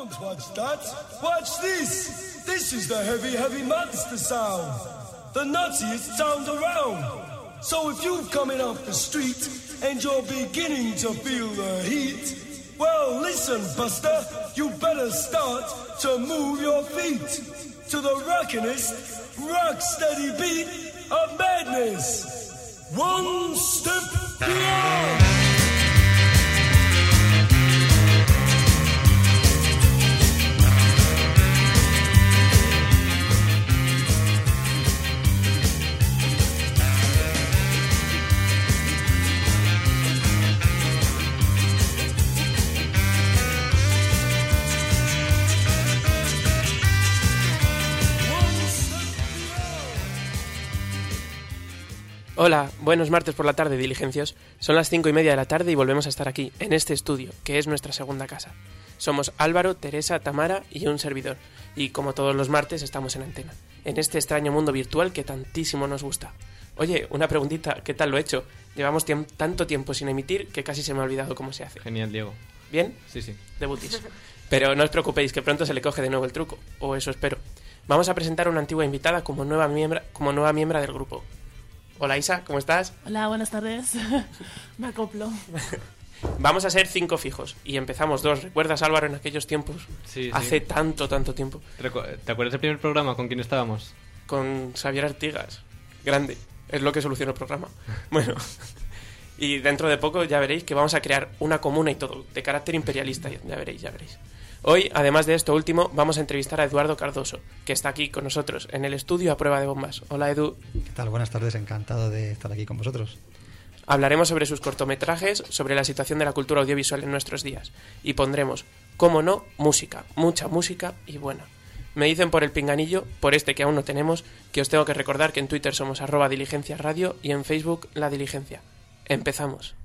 Don't watch that. Watch this. This is the heavy, heavy monster sound. The nuttiest sound around. So if you're coming off the street and you're beginning to feel the heat, well, listen, Buster, you better start to move your feet to the rockinest, rock-steady beat of madness. One step beyond. Hola, buenos martes por la tarde, diligencios. Son las 5:30 de la tarde y volvemos a estar aquí, en este estudio, que es nuestra segunda casa. Somos Álvaro, Teresa, Tamara y un servidor. Y como todos los martes estamos en antena, en este extraño mundo virtual que tantísimo nos gusta. Oye, una preguntita, ¿qué tal lo he hecho? Llevamos tanto tiempo sin emitir que casi se me ha olvidado cómo se hace. Genial, Diego. ¿Bien? Sí, sí. Debutis. Pero no os preocupéis, que pronto se le coge de nuevo el truco, o eso espero. Vamos a presentar a una antigua invitada como nueva miembro del grupo. Hola Isa, ¿cómo estás? Hola, buenas tardes. Me acoplo. Vamos a ser 5 fijos y empezamos 2. ¿Recuerdas, Álvaro, en aquellos tiempos? Sí, Hace tanto tiempo. ¿Te acuerdas del primer programa con quién estábamos? Con Xavier Artigas. Grande. Es lo que solucionó el programa. Bueno. Y dentro de poco ya veréis que vamos a crear una comuna y todo, de carácter imperialista. Ya veréis. Hoy, además de esto último, vamos a entrevistar a Eduardo Cardoso, que está aquí con nosotros, en el estudio a prueba de bombas. Hola, Edu. ¿Qué tal? Buenas tardes, encantado de estar aquí con vosotros. Hablaremos sobre sus cortometrajes, sobre la situación de la cultura audiovisual en nuestros días. Y pondremos, cómo no, música, mucha música y buena. Me dicen por el pinganillo, por este que aún no tenemos, que os tengo que recordar que en Twitter somos @diligenciasradio y en Facebook La Diligencia. Empezamos.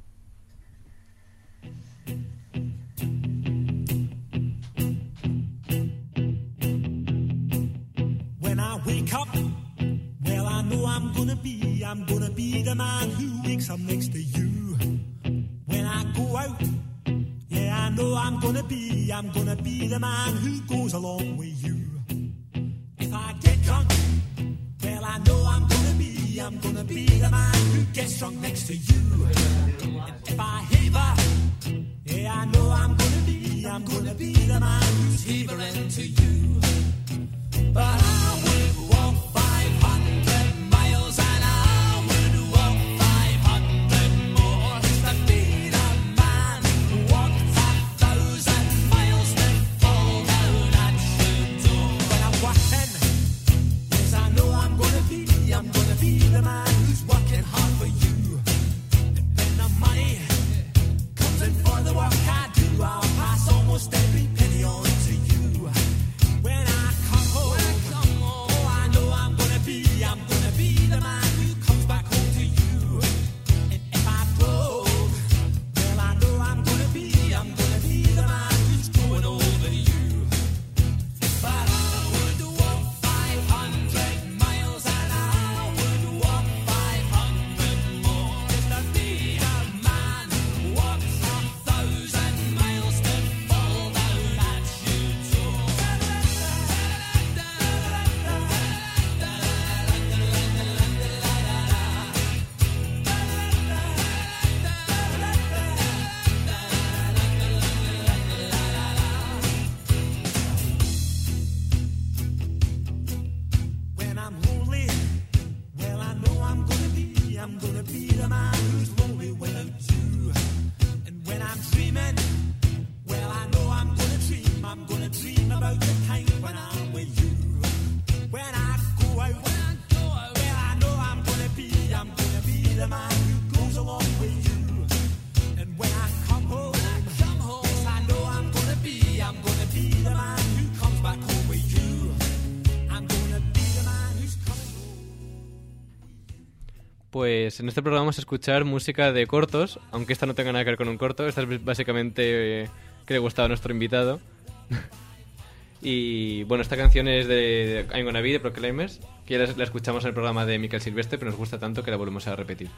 When I wake up, well, I know I'm gonna be the man who wakes up next to you. When I go out, yeah, I know I'm gonna be the man who goes along with you. If I get drunk, well, I know I'm gonna be the man who gets drunk next to you. And if I haver, yeah, I know I'm gonna be the man who's havering to you. But I would walk 500 miles and I would walk 500 more to be the man who walked 1,000 miles to fall down at your door. When I'm walking, yes, I know I'm gonna be the man who's working hard for you. And when the money comes in for the work I do, I'll pass almost every penny on to you. When I come home, oh, I know I'm gonna be the man who comes back home to you. And if I broke, well, I know I'm gonna be the man who's going over you. But I would walk 500 miles and I would walk 500 more just to be the man who walks 1,000 miles to fall down at your door. When I'm lonely, well, I know I'm gonna be the man who's lonely without you. And when I'm dreaming, well, I know I'm gonna dream about the time when I'm with you. When I go out, well, I know I'm gonna be the man who goes along with you. And when I come home, yes, I know I'm gonna be the man who comes back home with you. I'm gonna be the man who's coming home. Pues en este programa vamos a escuchar música de cortos, aunque esta no tenga nada que ver con un corto. Esta es básicamente que le gustaba a nuestro invitado. Y bueno, esta canción es de I'm Gonna Be, de Proclaimers, que ya la escuchamos en el programa de Miquel Silvestre, pero nos gusta tanto que la volvemos a repetir.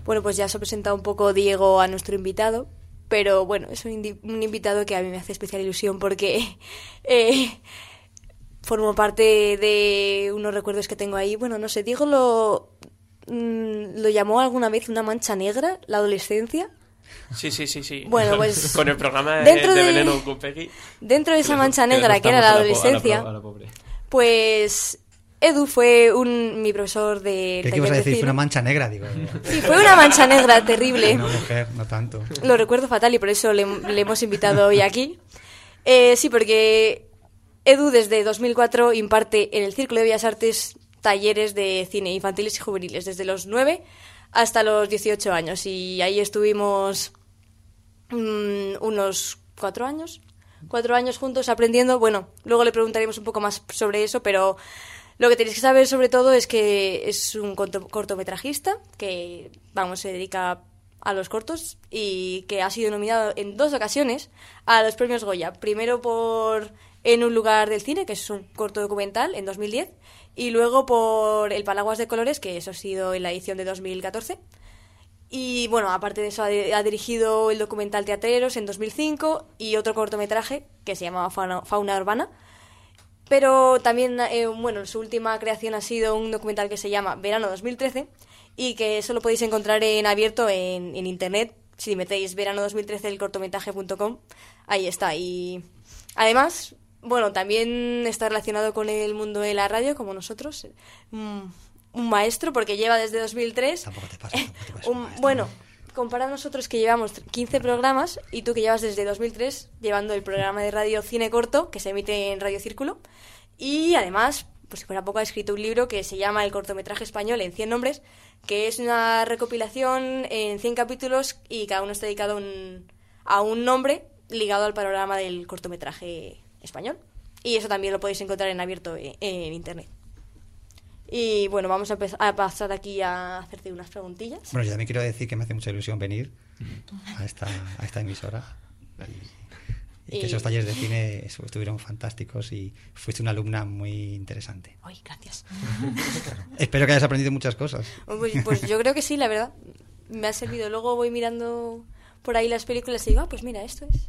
Bueno, pues ya se ha presentado un poco Diego a nuestro invitado, pero bueno, es un invitado que a mí me hace especial ilusión porque formo parte de unos recuerdos que tengo ahí. Bueno, no sé, Diego lo llamó alguna vez una mancha negra, la adolescencia. Sí. Bueno, pues con el programa dentro de Veneno con Peggy. Dentro de esa mancha negra que era la adolescencia, a la pobre. pues Edu fue mi profesor de ¿Qué taller ibas a de decir? cine. Fue una mancha negra, digo. Sí, fue una mancha negra terrible. Una mujer, no tanto. Lo recuerdo fatal y por eso le hemos invitado hoy aquí. Sí, porque Edu desde 2004 imparte en el Círculo de Bellas Artes talleres de cine infantiles y juveniles, desde los 9 hasta los 18 años. Y ahí estuvimos unos 4 años. 4 años juntos aprendiendo. Bueno, luego le preguntaremos un poco más sobre eso, pero lo que tenéis que saber sobre todo es que es un cortometrajista que, se dedica a los cortos y que ha sido nominado en 2 ocasiones a los premios Goya. Primero por En un lugar del cine, que es un corto documental, en 2010, y luego por El Paraguas de colores, que eso ha sido en la edición de 2014. Y bueno, aparte de eso ha dirigido el documental Teatreros en 2005 y otro cortometraje que se llamaba Fauna Urbana. Pero también, su última creación ha sido un documental que se llama Verano 2013 y que eso lo podéis encontrar en abierto en internet. Si metéis verano 2013 el cortometraje.com, ahí está. Y además, también está relacionado con el mundo de la radio, como nosotros. Un maestro, porque lleva desde 2003. Tampoco te pasa. Comparado a nosotros que llevamos 15 programas y tú que llevas desde 2003 llevando el programa de radio Cine Corto que se emite en Radio Círculo, y además, pues si fuera poco, ha escrito un libro que se llama El cortometraje español en 100 nombres, que es una recopilación en 100 capítulos y cada uno está dedicado a un nombre ligado al panorama del cortometraje español, y eso también lo podéis encontrar en abierto en internet. Y bueno, vamos a pasar aquí a hacerte unas preguntillas. Bueno, yo también quiero decir que me hace mucha ilusión venir a esta emisora. Y que esos talleres de cine estuvieron fantásticos y fuiste una alumna muy interesante. Ay, gracias. Espero que hayas aprendido muchas cosas. Pues yo creo que sí, la verdad. Me ha servido. Luego voy mirando por ahí las películas y digo, pues mira, esto es.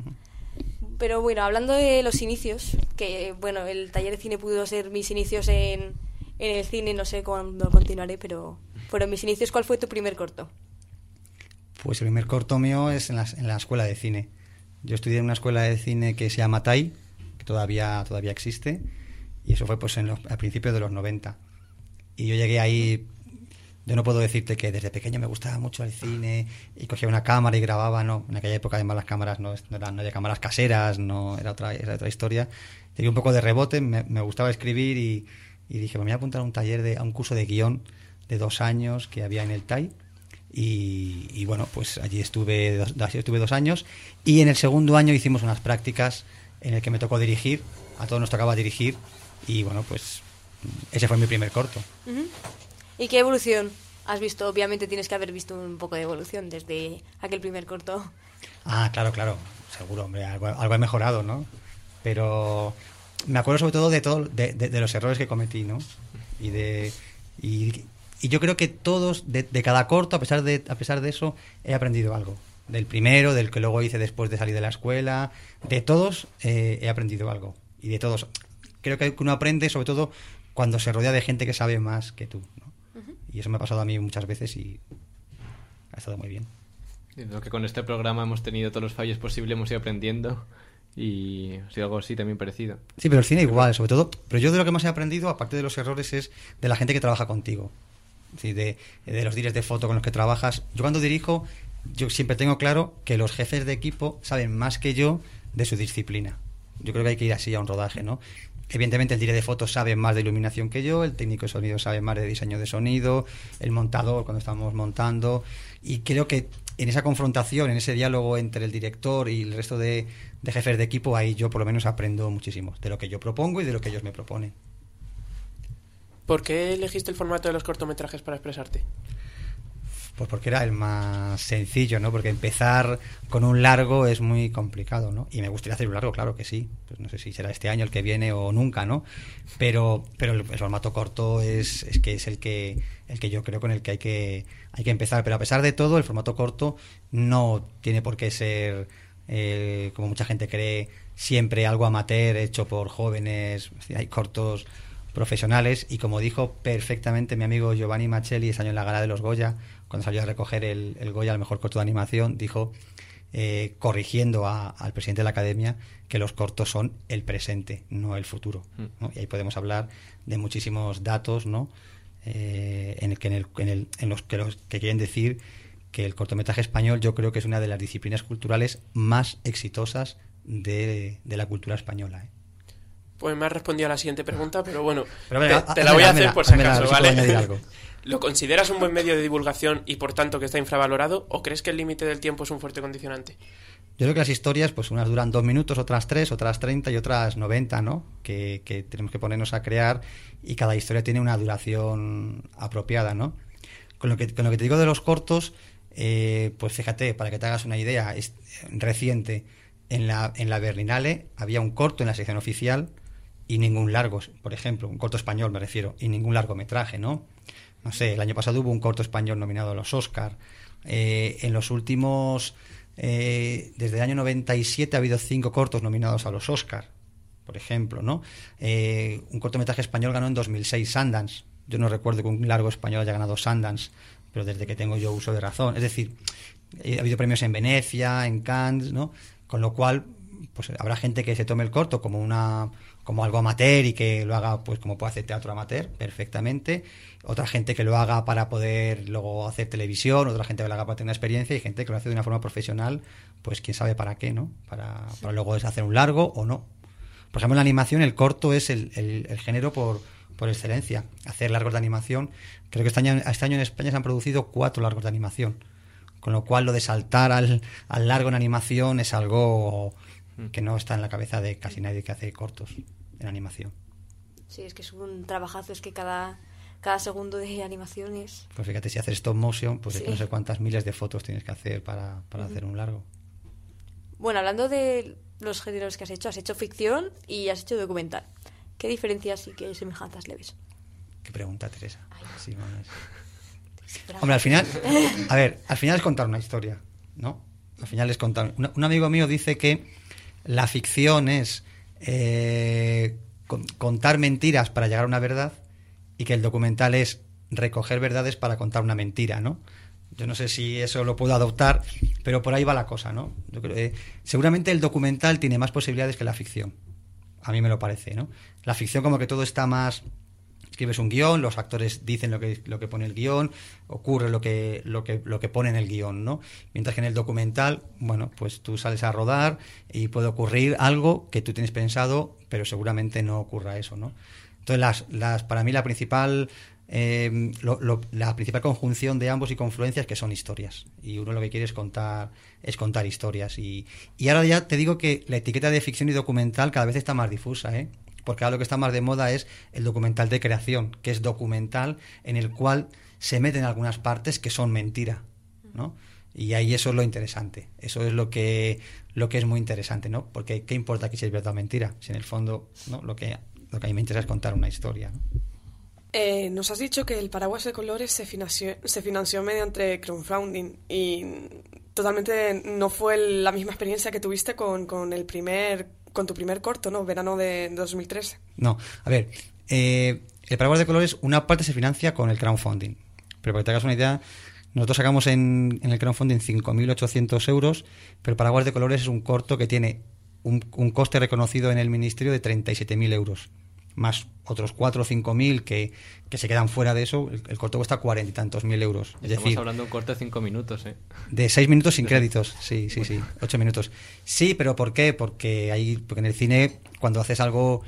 Pero bueno, hablando de los inicios, que el taller de cine pudo ser mis inicios en el cine, no sé cuándo continuaré, pero fueron mis inicios. ¿Cuál fue tu primer corto? Pues el primer corto mío es en la escuela de cine. Yo estudié en una escuela de cine que se llama TAI, que todavía existe, y eso fue pues a principios de los 90. Y yo llegué ahí, yo no puedo decirte que desde pequeño me gustaba mucho el cine y cogía una cámara y grababa, no. En aquella época además las cámaras no había cámaras caseras, no, era otra historia. Llegué un poco de rebote, me gustaba escribir y dije, me voy a apuntar a a un curso de guión de 2 años que había en el TAI. Y bueno, pues allí estuve 2 años, y en el segundo año hicimos unas prácticas en el que me tocó dirigir. A todos nos tocaba dirigir, y bueno, pues ese fue mi primer corto. Uh-huh. ¿Y qué evolución has visto? Obviamente tienes que haber visto un poco de evolución desde aquel primer corto. Ah, claro, seguro, hombre, algo he mejorado, ¿no? Pero me acuerdo sobre todo de los errores que cometí, ¿no? Y yo creo que todos, de cada corto, a pesar de eso, he aprendido algo. Del primero, del que luego hice después de salir de la escuela, de todos he aprendido algo. Y de todos, creo que uno aprende sobre todo cuando se rodea de gente que sabe más que tú, ¿no? Uh-huh. Y eso me ha pasado a mí muchas veces y ha estado muy bien. Lo que con este programa hemos tenido todos los fallos posibles, hemos ido aprendiendo. Y ha sido algo así también parecido. Sí, pero el cine igual, sobre todo. Pero yo de lo que más he aprendido, aparte de los errores, es de la gente que trabaja contigo. Sí, de los directores de foto con los que trabajas. Yo cuando dirijo, yo siempre tengo claro que los jefes de equipo saben más que yo de su disciplina. Yo creo que hay que ir así a un rodaje, ¿no? Evidentemente el director de foto sabe más de iluminación que yo, el técnico de sonido sabe más de diseño de sonido, el montador cuando estamos montando, y creo que en esa confrontación, en ese diálogo entre el director y el resto de jefes de equipo, ahí yo por lo menos aprendo muchísimo de lo que yo propongo y de lo que ellos me proponen. ¿Por qué elegiste el formato de los cortometrajes para expresarte? Pues porque era el más sencillo, ¿no? Porque empezar con un largo es muy complicado, ¿no? Y me gustaría hacer un largo, claro que sí. Pues no sé si será este año, el que viene o nunca, ¿no? Pero el formato corto es el que yo creo con el que hay que empezar. Pero a pesar de todo, el formato corto no tiene por qué ser, como mucha gente cree, siempre algo amateur hecho por jóvenes. Hay cortos profesionales, y como dijo perfectamente mi amigo Giovanni Machelli ese año en la gala de los Goya, cuando salió a recoger el Goya al mejor corto de animación, dijo, corrigiendo al presidente de la Academia, que los cortos son el presente, no el futuro, ¿no? Y ahí podemos hablar de muchísimos datos, ¿no? En los que quieren decir que el cortometraje español, yo creo que es una de las disciplinas culturales más exitosas de la cultura española, ¿eh? Pues me has respondido a la siguiente pregunta, pero bueno, pero venga, te la voy a hacer por si acaso, ¿vale? Algo. ¿Lo consideras un buen medio de divulgación y por tanto que está infravalorado, o crees que el límite del tiempo es un fuerte condicionante? Yo creo que las historias, pues unas duran 2 minutos, otras 3, otras 30 y otras 90, ¿no? Que tenemos que ponernos a crear, y cada historia tiene una duración apropiada, ¿no? Con lo que te digo de los cortos, pues fíjate, para que te hagas una idea, es reciente, en la Berlinale había un corto en la sección oficial y ningún largo, por ejemplo, un corto español me refiero, y ningún largometraje, ¿no? No sé, el año pasado hubo un corto español nominado a los Oscar. En los últimos, desde el año 97 ha habido 5 cortos nominados a los Oscar, por ejemplo, ¿no? Un cortometraje español ganó en 2006 Sundance. Yo no recuerdo que un largo español haya ganado Sundance, pero desde que tengo yo uso de razón. Es decir, ha habido premios en Venecia, en Cannes, ¿no? Con lo cual, pues habrá gente que se tome el corto como algo amateur y que lo haga, pues como puede hacer teatro amateur perfectamente. Otra gente que lo haga para poder luego hacer televisión, otra gente que lo haga para tener una experiencia, y gente que lo hace de una forma profesional, pues quién sabe para qué, ¿no? Para luego hacer un largo o no. Por ejemplo, en la animación el corto es el género por excelencia. Hacer largos de animación, creo que este año en España se han producido 4 largos de animación. Con lo cual lo de saltar al largo en animación es algo que no está en la cabeza de casi nadie que hace cortos en animación. Sí, es que es un trabajazo, es que cada segundo de animación es... Pues fíjate, si haces stop motion, pues sí. Es que no sé cuántas miles de fotos tienes que hacer para hacer un largo. Bueno, hablando de los géneros que has hecho ficción y has hecho documental. ¿Qué diferencias y qué semejanzas le ves? Qué pregunta, Teresa. Sí, Bravo. Hombre, al final es contar una historia, ¿no? Al final es contar... Un amigo mío dice que la ficción es contar mentiras para llegar a una verdad, y que el documental es recoger verdades para contar una mentira, ¿no? Yo no sé si eso lo puedo adoptar, pero por ahí va la cosa, ¿no? Yo creo, seguramente el documental tiene más posibilidades que la ficción. A mí me lo parece, ¿no? La ficción como que todo está más... Escribes un guión, los actores dicen lo que pone el guión, ocurre lo que pone en el guión, ¿no? Mientras que en el documental, bueno, pues tú sales a rodar y puede ocurrir algo que tú tienes pensado, pero seguramente no ocurra eso, ¿no? Entonces, para mí la principal conjunción de ambos y confluencias que son historias. Y uno lo que quiere es contar historias. Y ahora ya te digo que la etiqueta de ficción y documental cada vez está más difusa, ¿eh? Porque ahora lo que está más de moda es el documental de creación, que es documental en el cual se meten algunas partes que son mentira, ¿no? Y ahí eso es lo interesante, eso es lo que es muy interesante, ¿no? Porque ¿qué importa aquí si es verdad o mentira? Si en el fondo, ¿no? Lo que a mí me interesa es contar una historia, ¿no? Nos has dicho que el Paraguas de Colores se financió mediante crowdfunding, y totalmente no fue la misma experiencia que tuviste con tu primer corto, ¿no? Verano de 2013. No, a ver, el Paraguas de Colores, una parte se financia con el crowdfunding, pero para que te hagas una idea, nosotros sacamos en el crowdfunding 5.800 euros, pero el Paraguas de Colores es un corto que tiene un coste reconocido en el ministerio de 37.000 euros, más otros 4 o 5.000 que se quedan fuera de eso. El corto cuesta 40 y tantos mil euros. Estamos hablando de un corto de 5 minutos, ¿eh? De 6 minutos sin créditos, sí, 8 minutos. Sí, pero ¿por qué? Porque en el cine, cuando haces algo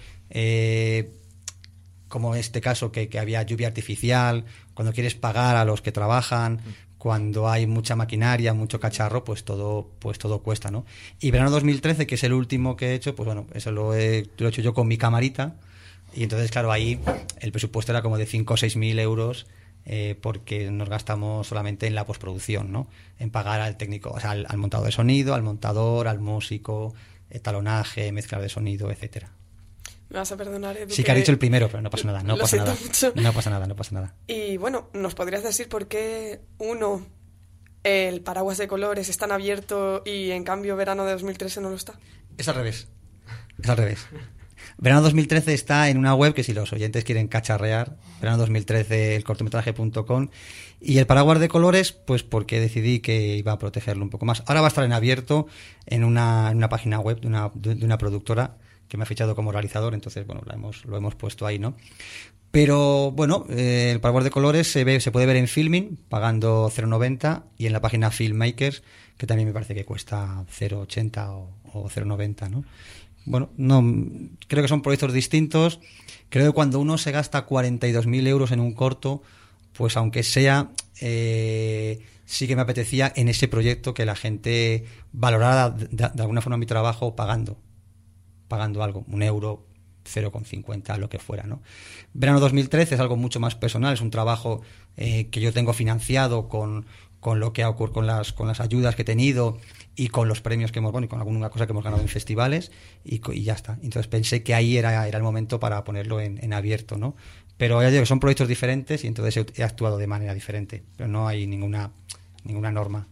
como este caso, que había lluvia artificial, cuando quieres pagar a los que trabajan, cuando hay mucha maquinaria, mucho cacharro, pues todo cuesta, ¿no? Y Verano 2013, que es el último que he hecho, pues bueno, eso lo he hecho yo con mi camarita. Y entonces, claro, ahí el presupuesto era como de 5 o 6 mil euros porque nos gastamos solamente en la postproducción, ¿no? En pagar al técnico, o sea, al montador de sonido, al montador, al músico, talonaje, mezcla de sonido, etcétera. Me vas a perdonar, Edu. Sí que ha dicho el primero, pero no pasa nada, no Lo pasa siento nada. mucho. No pasa nada. Y bueno, ¿nos podrías decir por qué el paraguas de colores es tan abierto y en cambio verano de 2013 no lo está? Es al revés. Verano 2013 está en una web que si los oyentes quieren cacharrear, verano 2013 elcortometraje.com, y el paraguas de colores, pues porque decidí que iba a protegerlo un poco más. Ahora va a estar en abierto en una página web de una productora que me ha fichado como realizador, entonces bueno, lo hemos puesto ahí, ¿no? Pero bueno, el paraguas de colores se puede ver en Filmin pagando 0,90 y en la página Filmmakers, que también me parece que cuesta 0,80 o 0,90, ¿no? Bueno, no, creo que son proyectos distintos. Creo que cuando uno se gasta 42.000 euros en un corto, pues aunque sea, sí que me apetecía en ese proyecto que la gente valorara de alguna forma mi trabajo pagando algo, 1 euro, 0,50, lo que fuera, ¿no? Verano 2013 es algo mucho más personal, es un trabajo que yo tengo financiado con lo que ha ocurrido, con las ayudas que he tenido y con los premios que hemos, bueno, y con alguna cosa que hemos ganado en festivales y ya está. Entonces pensé que ahí era el momento para ponerlo en abierto, ¿no? Pero ya digo, son proyectos diferentes y entonces he actuado de manera diferente, pero no hay ninguna norma.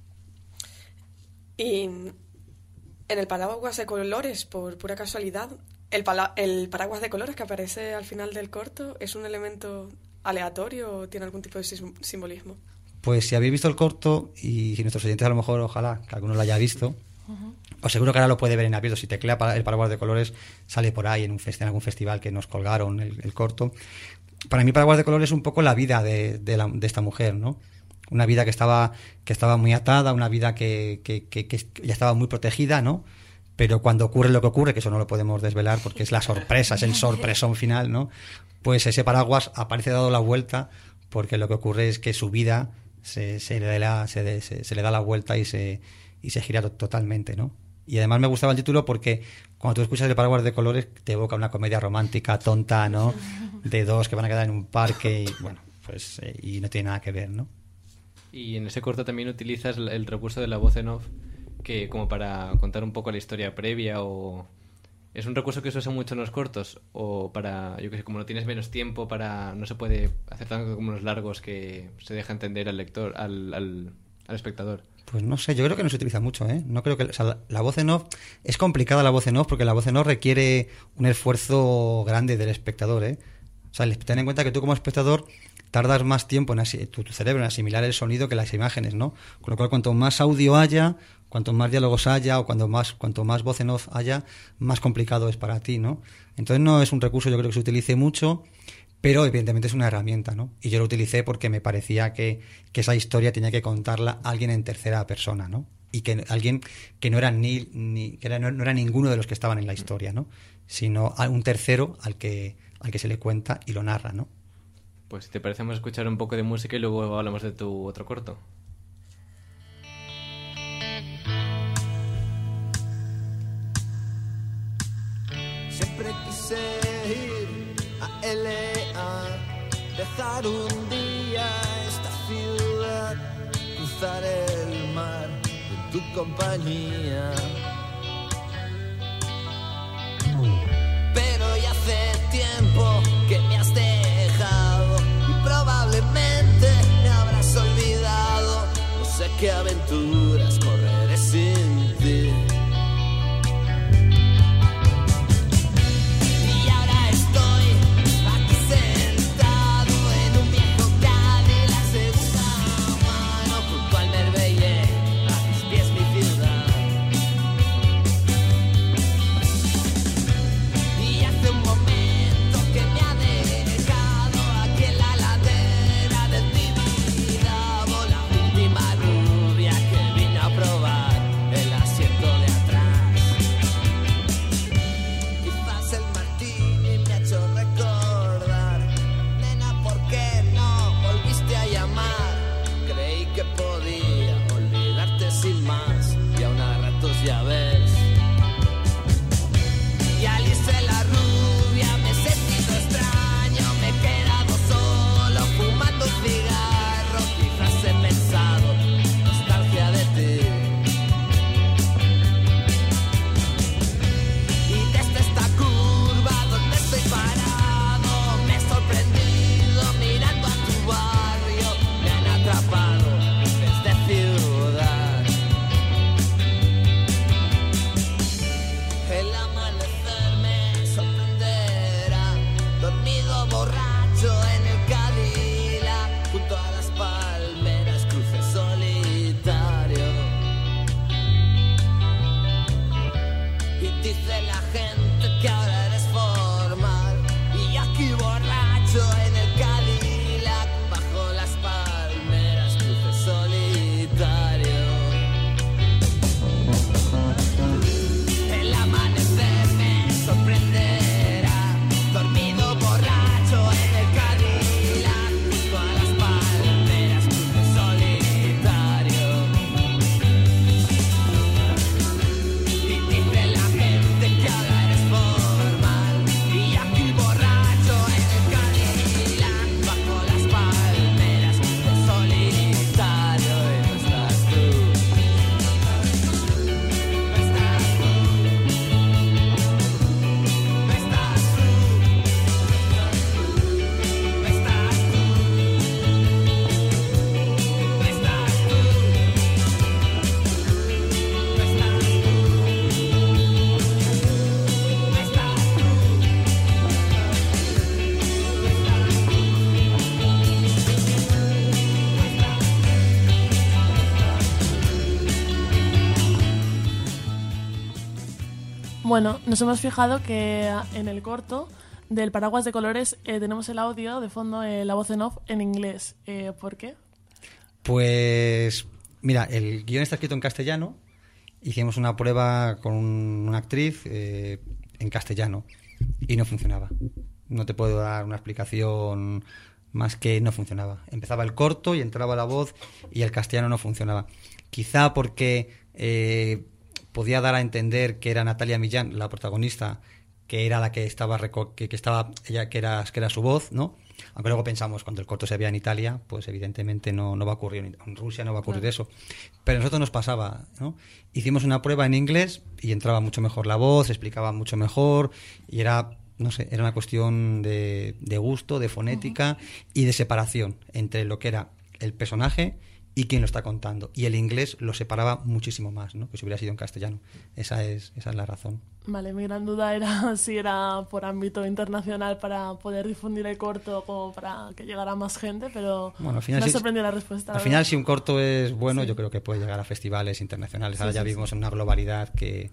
Y en el paraguas de colores, por pura casualidad, el paraguas de colores que aparece al final del corto, ¿es un elemento aleatorio o tiene algún tipo de simbolismo? Pues si habéis visto el corto, y si nuestros oyentes a lo mejor, ojalá que alguno lo haya visto, pues seguro que ahora lo puede ver en abierto. Si teclea el paraguas de colores, sale por ahí en algún festival que nos colgaron el corto. Para mí paraguas de colores es un poco la vida de esta mujer, ¿no? Una vida que estaba muy atada, una vida que ya estaba muy protegida, ¿no? Pero cuando ocurre lo que ocurre, que eso no lo podemos desvelar porque es la sorpresa, es el sorpresón final, ¿no? Pues ese paraguas aparece dado la vuelta porque lo que ocurre es que su vida se le da la vuelta y se gira totalmente, ¿no? Y además me gustaba el título porque cuando tú escuchas el paraguas de colores te evoca una comedia romántica tonta, ¿no? De dos que van a quedar en un parque y bueno, pues y no tiene nada que ver, ¿no? Y en ese corto también utilizas el recurso de la voz en off, que como para contar un poco la historia previa, o es un recurso que se usa mucho en los cortos, o para, yo que sé, como no tienes menos tiempo, no se puede hacer tanto como los largos que se deja entender al lector, al espectador. Pues no sé, yo creo que no se utiliza mucho, ¿eh? No creo que, o sea, la voz en off es complicada, la voz en off, porque la voz en off requiere un esfuerzo grande del espectador, ¿eh? O sea, ten en cuenta que tú como espectador tardas más tiempo tu cerebro en asimilar el sonido que las imágenes, ¿no? Con lo cual, cuanto más audio haya, cuanto más diálogos haya o cuanto más voz en off haya, más complicado es para ti, ¿no? Entonces no es un recurso, yo creo que se utilice mucho, pero evidentemente es una herramienta, ¿no? Y yo lo utilicé porque me parecía que esa historia tenía que contarla alguien en tercera persona, ¿no? Y que alguien que no era no era ninguno de los que estaban en la historia, ¿no? Sino un tercero al que se le cuenta y lo narra, ¿no? Pues si te parece, vamos a escuchar un poco de música y luego hablamos de tu otro corto. Siempre quise ir a LA, dejar un día esta ciudad, cruzar el mar en tu compañía. Pero ya hace tiempo que me has dejado y probablemente me habrás olvidado. No sé qué aventuras correré sin ti. Y ahora estoy aquí sentado en un viejo Cadillac segunda mano junto al Merveille, a mis pies mi ciudad. Ya ves. Y Alice la rubia, me he sentido extraño, me he quedado solo fumando un Bueno, nos hemos fijado que en el corto del Paraguas de Colores tenemos el audio de fondo, la voz en off en inglés. ¿Por qué? Pues mira, el guión está escrito en castellano. Hicimos una prueba con una actriz en castellano y no funcionaba. No te puedo dar una explicación más que no funcionaba. Empezaba el corto y entraba la voz y el castellano no funcionaba. Quizá porque podía dar a entender que era Natalia Millán, la protagonista, que era la que estaba ella que era su voz, ¿no? Aunque luego pensamos, cuando el corto se veía en Italia, pues evidentemente no va a ocurrir, en Rusia no va a ocurrir eso. Pero a nosotros nos pasaba, ¿no? Hicimos una prueba en inglés y entraba mucho mejor la voz, explicaba mucho mejor y era, no sé, era una cuestión de gusto, de fonética y de separación entre lo que era el personaje y quien lo está contando. Y el inglés lo separaba muchísimo más, ¿no? Que si hubiera sido en castellano. Esa es la razón. Vale, mi gran duda era si era por ámbito internacional para poder difundir el corto como para que llegara más gente, pero bueno, al final, me ha sorprendido la respuesta. Al final, si un corto es bueno, yo creo que puede llegar a festivales internacionales. Ahora ya vivimos en una globalidad que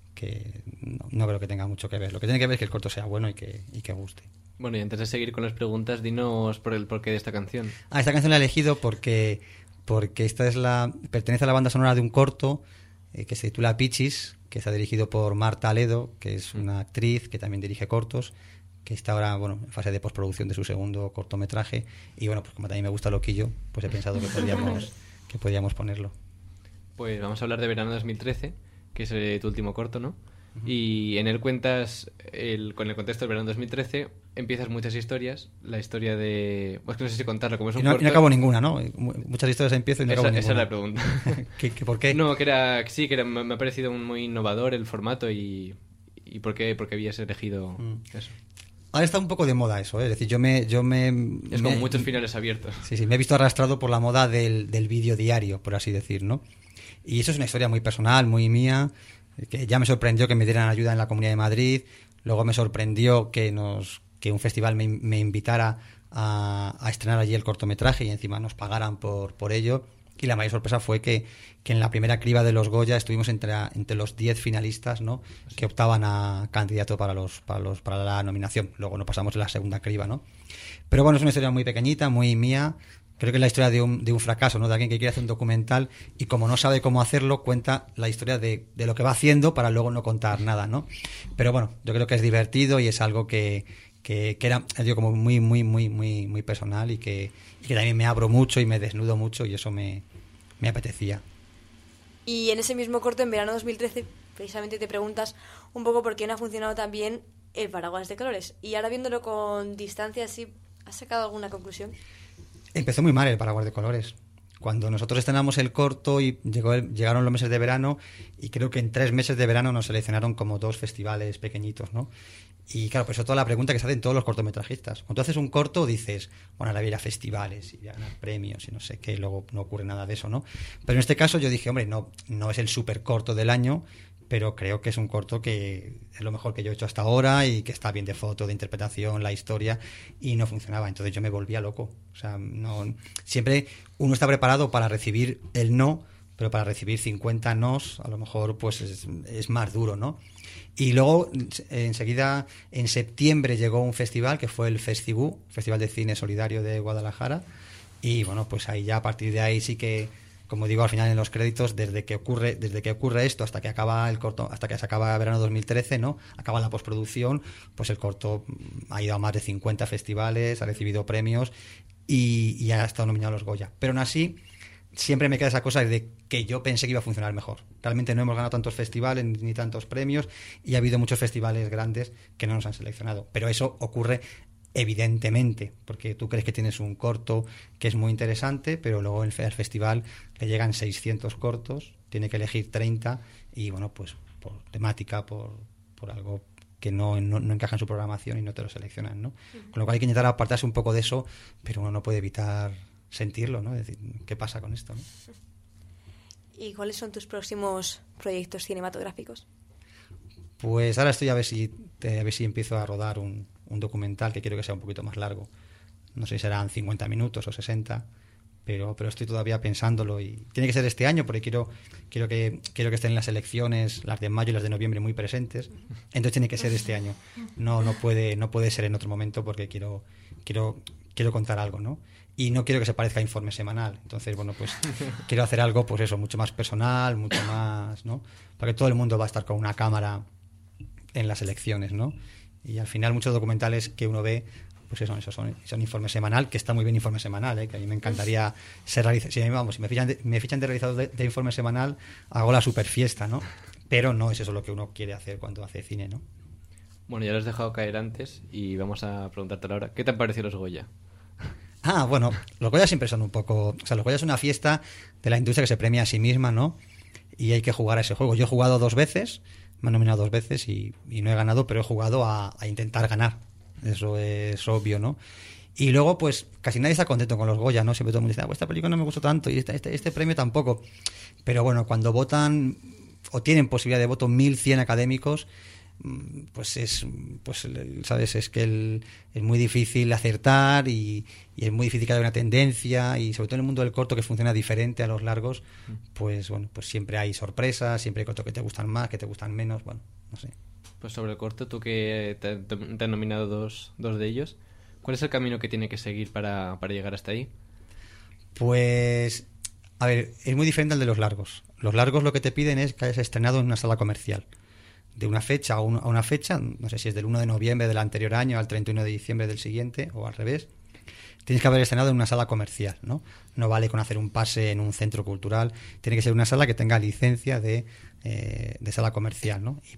no creo que tenga mucho que ver. Lo que tiene que ver es que el corto sea bueno y que guste. Bueno, y antes de seguir con las preguntas, dinos por el porqué de esta canción. Esta canción la he elegido porque pertenece a la banda sonora de un corto que se titula Pichis, que está dirigido por Marta Aledo, que es una actriz que también dirige cortos, que está ahora en fase de postproducción de su segundo cortometraje. Y bueno, pues como también me gusta Loquillo, pues he pensado que podíamos ponerlo. Pues vamos a hablar de Verano 2013, que es tu último corto, ¿no? Y en él cuentas, con el contexto del verano 2013, empiezas muchas historias. La historia de... Pues que no sé si contarla, como es un corto... Y no acabo ninguna, ¿no? Muchas historias empiezo y no acabo ninguna. Esa es la pregunta. ¿Por qué? No, me ha parecido muy innovador el formato y por qué habías elegido eso. Ahora está un poco de moda eso, ¿eh? Es decir, Es como muchos finales abiertos. Sí, me he visto arrastrado por la moda del vídeo diario, por así decir, ¿no? Y eso es una historia muy personal, muy mía, que ya me sorprendió que me dieran ayuda en la Comunidad de Madrid. Luego me sorprendió que un festival me invitara a estrenar allí el cortometraje y encima nos pagaran por ello. Y la mayor sorpresa fue que en la primera criba de los Goya estuvimos entre los 10 finalistas, ¿no? Que optaban a candidato para la nominación. Luego no pasamos en la segunda criba, ¿no? Pero bueno, es una historia muy pequeñita, muy mía. Creo que es la historia de un fracaso, ¿no? De alguien que quiere hacer un documental y como no sabe cómo hacerlo, cuenta la historia de lo que va haciendo para luego no contar nada, ¿no? Pero bueno, yo creo que es divertido y es algo que era, digo, como muy, muy, muy, muy, muy personal y que también me abro mucho y me desnudo mucho y eso me apetecía. Y en ese mismo corto, en verano 2013, precisamente te preguntas un poco por qué no ha funcionado tan bien el Paraguas de Colores. Y ahora viéndolo con distancia, ¿sí has sacado alguna conclusión? Empezó muy mal el Paraguas de Colores. Cuando nosotros estrenamos el corto y llegaron los meses de verano, y creo que en 3 meses de verano nos seleccionaron como 2 festivales pequeñitos, ¿no? Y claro, pues eso es toda la pregunta que se hacen todos los cortometrajistas. Cuando tú haces un corto dices, bueno, ahora voy a ir a festivales y voy a ganar premios y no sé qué, luego no ocurre nada de eso, ¿no? Pero en este caso yo dije, hombre, no es el súper corto del año, pero creo que es un corto que es lo mejor que yo he hecho hasta ahora y que está bien de foto, de interpretación, la historia, y no funcionaba. Entonces yo me volvía loco. O sea, siempre uno está preparado para recibir el no, pero para recibir 50 nos, a lo mejor pues es más duro, ¿no? Y luego, enseguida, en septiembre llegó un festival que fue el Festivú, Festival de Cine Solidario de Guadalajara, y bueno, pues ahí ya a partir de ahí sí que, como digo al final en los créditos, desde que ocurre esto hasta que acaba el corto, hasta que se acaba verano 2013, ¿no? Acaba la postproducción, pues el corto ha ido a más de 50 festivales, ha recibido premios y ha estado nominado a los Goya. Pero aún así, siempre me queda esa cosa de que yo pensé que iba a funcionar mejor. Realmente no hemos ganado tantos festivales ni tantos premios y ha habido muchos festivales grandes que no nos han seleccionado. Pero eso ocurre evidentemente, porque tú crees que tienes un corto que es muy interesante, pero luego al festival le llegan 600 cortos, tiene que elegir 30 y bueno, pues por temática, por algo que no encaja en su programación y no te lo seleccionan, ¿no? Con lo cual hay que intentar apartarse un poco de eso, pero uno no puede evitar sentirlo, ¿no? Es decir, ¿qué pasa con esto, no? ¿Y cuáles son tus próximos proyectos cinematográficos? Pues ahora estoy a ver si empiezo a rodar un documental que quiero que sea un poquito más largo. No sé si serán 50 minutos o 60, pero estoy todavía pensándolo y tiene que ser este año porque quiero que estén las elecciones, las de mayo y las de noviembre, muy presentes. Entonces tiene que ser este año. No puede ser en otro momento porque quiero contar algo, ¿no? Y no quiero que se parezca a informe semanal. Entonces, bueno, pues quiero hacer algo, pues eso, mucho más personal, mucho más, ¿no? Porque todo el mundo va a estar con una cámara en las elecciones, ¿no? Y al final muchos documentales que uno ve, pues eso son informe semanal, que está muy bien informe semanal, ¿eh? Que a mí me encantaría ser realizador. Si me fichan de realizador de informe semanal, hago la super fiesta, ¿no? Pero no es eso lo que uno quiere hacer cuando hace cine, ¿no? Bueno, ya lo has dejado caer antes y vamos a preguntarte ahora, ¿qué te han parecido los Goya? Bueno, los Goya siempre son un poco... O sea, los Goya es una fiesta de la industria que se premia a sí misma, ¿no? Y hay que jugar a ese juego. Yo he jugado 2 veces, me han nominado 2 veces y no he ganado, pero he jugado a intentar ganar. Eso es obvio, ¿no? Y luego, pues, casi nadie está contento con los Goya, ¿no? Siempre todo el mundo dice, esta película no me gustó tanto y este premio tampoco. Pero bueno, cuando votan o tienen posibilidad de voto 1.100 académicos, sabes, es que es muy difícil acertar y es muy difícil que haya una tendencia, y sobre todo en el mundo del corto, que funciona diferente a los largos, pues bueno, pues siempre hay sorpresas, siempre hay cortos que te gustan más, que te gustan menos, bueno, no sé. Pues sobre el corto, tú que te han nominado dos de ellos, ¿cuál es el camino que tiene que seguir para llegar hasta ahí? Pues, a ver, es muy diferente al de los largos. Los largos lo que te piden es que hayas estrenado en una sala comercial. De una fecha a una fecha, no sé si es del 1 de noviembre del anterior año al 31 de diciembre del siguiente, o al revés, tienes que haber estrenado en una sala comercial, ¿no? No vale con hacer un pase en un centro cultural, tiene que ser una sala que tenga licencia de sala comercial, ¿no? Y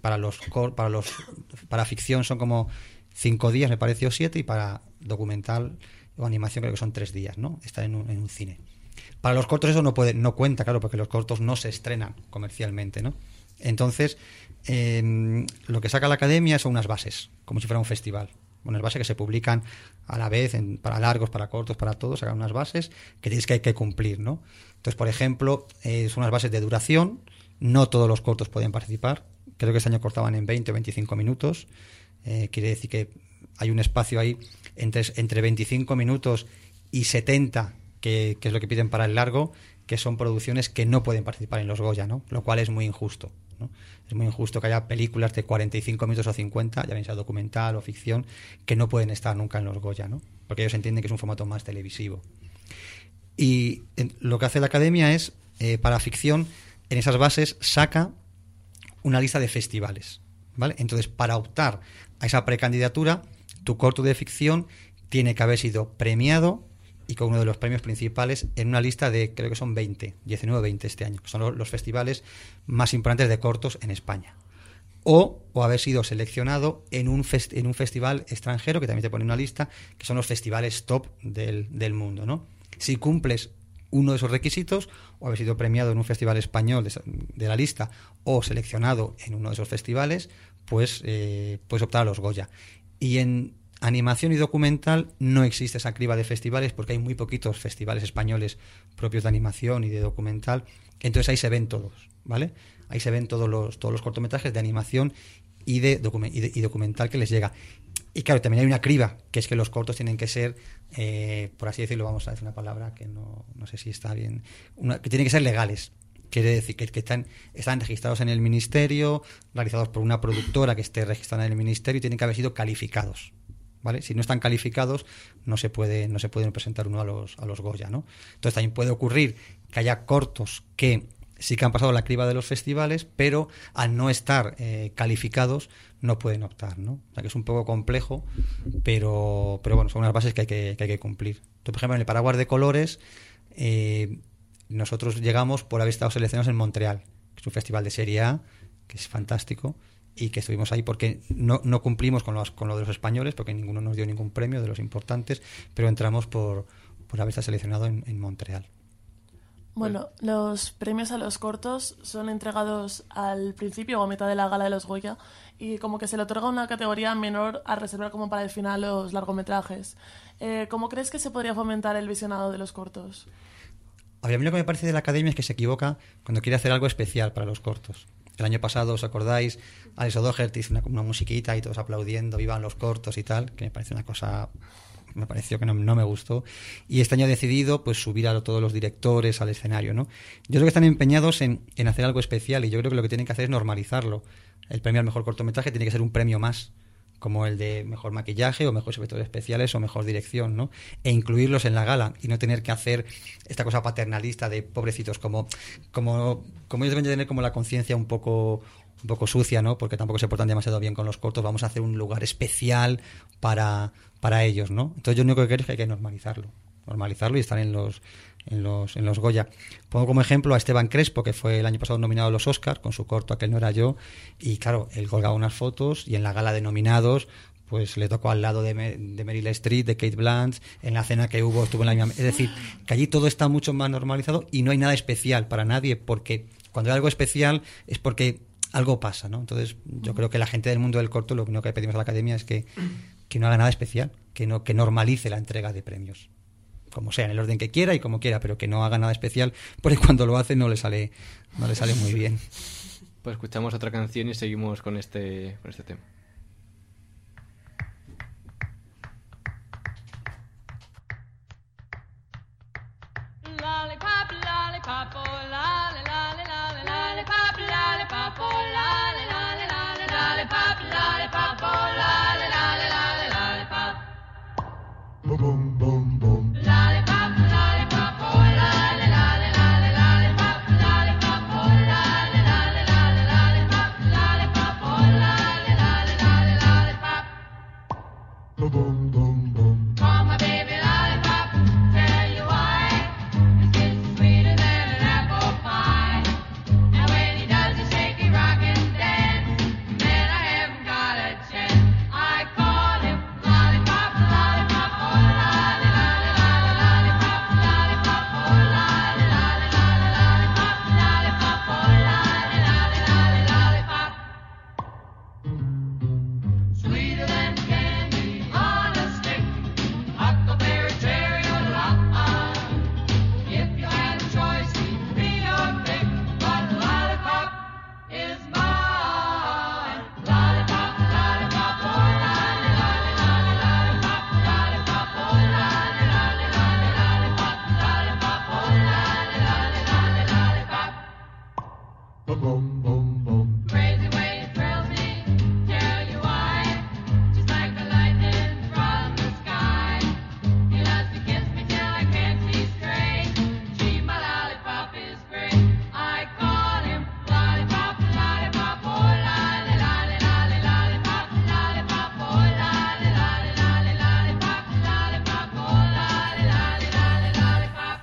para ficción son como 5 días, me parece, o 7, y para documental o animación creo que son 3 días, ¿no? Estar en un cine. Para los cortos eso no cuenta, claro, porque los cortos no se estrenan comercialmente, ¿no? Entonces, lo que saca la academia son unas bases, como si fuera un festival. Unas bases que se publican a la vez, para largos, para cortos, para todos, sacan unas bases que tienes que cumplir, ¿no? Entonces, por ejemplo, son unas bases de duración, no todos los cortos pueden participar, creo que este año cortaban en 20 o 25 minutos, quiere decir que hay un espacio ahí entre 25 minutos y 70, que es lo que piden para el largo, que son producciones que no pueden participar en los Goya, ¿no? Lo cual es muy injusto, ¿no? Es muy injusto que haya películas de 45 minutos o 50, ya bien sea documental o ficción, que no pueden estar nunca en los Goya, ¿no? Porque ellos entienden que es un formato más televisivo. Y lo que hace la academia es, para ficción, en esas bases saca una lista de festivales, ¿vale? Entonces, para optar a esa precandidatura, tu corto de ficción tiene que haber sido premiado y con uno de los premios principales en una lista de, creo que son 19 o 20 este año, que son los festivales más importantes de cortos en España. O haber sido seleccionado en un festival extranjero, que también te pone una lista, que son los festivales top del mundo, ¿no? Si cumples uno de esos requisitos, o haber sido premiado en un festival español de la lista, o seleccionado en uno de esos festivales, pues puedes optar a los Goya. Y en animación y documental no existe esa criba de festivales, porque hay muy poquitos festivales españoles propios de animación y de documental. Entonces ahí se ven todos, ¿vale? Ahí se ven todos los cortometrajes de animación y documental que les llega. Y claro, también hay una criba, que es que los cortos tienen que ser, por así decirlo, vamos a decir una palabra que no sé si está bien, que tienen que ser legales. Quiere decir que están registrados en el ministerio, realizados por una productora que esté registrada en el ministerio, y tienen que haber sido calificados, ¿vale? Si no están calificados, no se pueden presentar uno a los Goya, ¿no? Entonces también puede ocurrir que haya cortos que sí que han pasado la criba de los festivales, pero al no estar calificados no pueden optar, ¿no? O sea que es un poco complejo, pero bueno, son unas bases que hay que cumplir. Entonces, por ejemplo, en el Paraguas de Colores, nosotros llegamos por haber estado seleccionados en Montreal, que es un festival de serie A, que es fantástico, y que estuvimos ahí porque no cumplimos con lo de los españoles, porque ninguno nos dio ningún premio de los importantes, pero entramos por haber estado seleccionado en Montreal. Bueno, los premios a los cortos son entregados al principio o a mitad de la gala de los Goya, y como que se le otorga una categoría menor a reservar como para el final los largometrajes. ¿Cómo crees que se podría fomentar el visionado de los cortos? A mí lo que me parece de la academia es que se equivoca cuando quiere hacer algo especial para los cortos. El año pasado, ¿os acordáis? Alex O'Doherty hizo una musiquita y todos aplaudiendo, vivan los cortos y tal, que me parece una cosa me pareció que no me gustó. Y este año he decidido pues subir a todos los directores al escenario, ¿no? Yo creo que están empeñados en hacer algo especial, y yo creo que lo que tienen que hacer es normalizarlo. El premio al mejor cortometraje tiene que ser un premio más, como el de mejor maquillaje o mejores efectos especiales o mejor dirección, ¿no? E incluirlos en la gala y no tener que hacer esta cosa paternalista de pobrecitos, como ellos deben de tener como la conciencia un poco sucia, ¿no? Porque tampoco se portan demasiado bien con los cortos. Vamos a hacer un lugar especial para ellos, ¿no? Entonces yo lo único que quiero es que hay que normalizarlo y estar en los Goya. Pongo como ejemplo a Esteban Crespo, que fue el año pasado nominado a los Oscar con su corto Aquel no era yo, y claro, él colgaba unas fotos y en la gala de nominados pues le tocó al lado de Meryl Streep, de Cate Blanchett, en la cena que hubo estuvo en la misma... Es decir, que allí todo está mucho más normalizado y no hay nada especial para nadie, porque cuando hay algo especial es porque algo pasa, ¿no? Entonces yo creo que la gente del mundo del corto, lo único que pedimos a la Academia es que no haga nada especial, que normalice la entrega de premios, como sea, en el orden que quiera y como quiera, pero que no haga nada especial, porque cuando lo hace no le sale muy bien. Pues escuchamos otra canción y seguimos con este tema. Lollipop, lollipop, oh, lolly, lolly, lolly, lollipop, lollipop, oh, lolly, lolly, lolly, lollipop, lollipop, oh, lolly, lolly, lolly, lollipop. Boom, boom, boom. Lollipop, lollipop, oh, lolly, lolly, lolly, lollipop, lollipop, oh, lolly, lolly, lolly, lollipop, lollipop, oh, lolly, lolly, lolly, lollipop. Boom, boom, boom. Oh, my baby lollipop, tell you why. Sweeter than an apple pie. And when he does the shaky rock and dance, man, I haven't got a chance. I call him lollipop, lollipop, oh lolly, lolly, lolly, lollipop, lollipop, oh lolly, lolly, lolly, lollipop, lollipop, oh lolly, lolly, lolly, lollipop. Sweeter than candy on a stick, huckleberry, cherry, or lolly. If you had a choice, he'd be your pick, but lollipop is mine. Lollipop, lollipop, oh lolly, lolly, lolly, lollipop, lollipop, oh lolly, lolly, lolly, lollipop, lollipop, oh lolly, lolly, lolly, lollipop. Boom, boom, boom. Crazy way it thrills me, tell you why. Just like the lightning from the sky. He loves to kiss me till I can't see straight. Gee, my lollipop is great. I call him lollipop, lollipop, oh lolly, lolly, lolly, lollipop, lollipop, oh lolly, lolly, lolly, lollipop, lollipop, oh lolly, lolly, lolly, lollipop.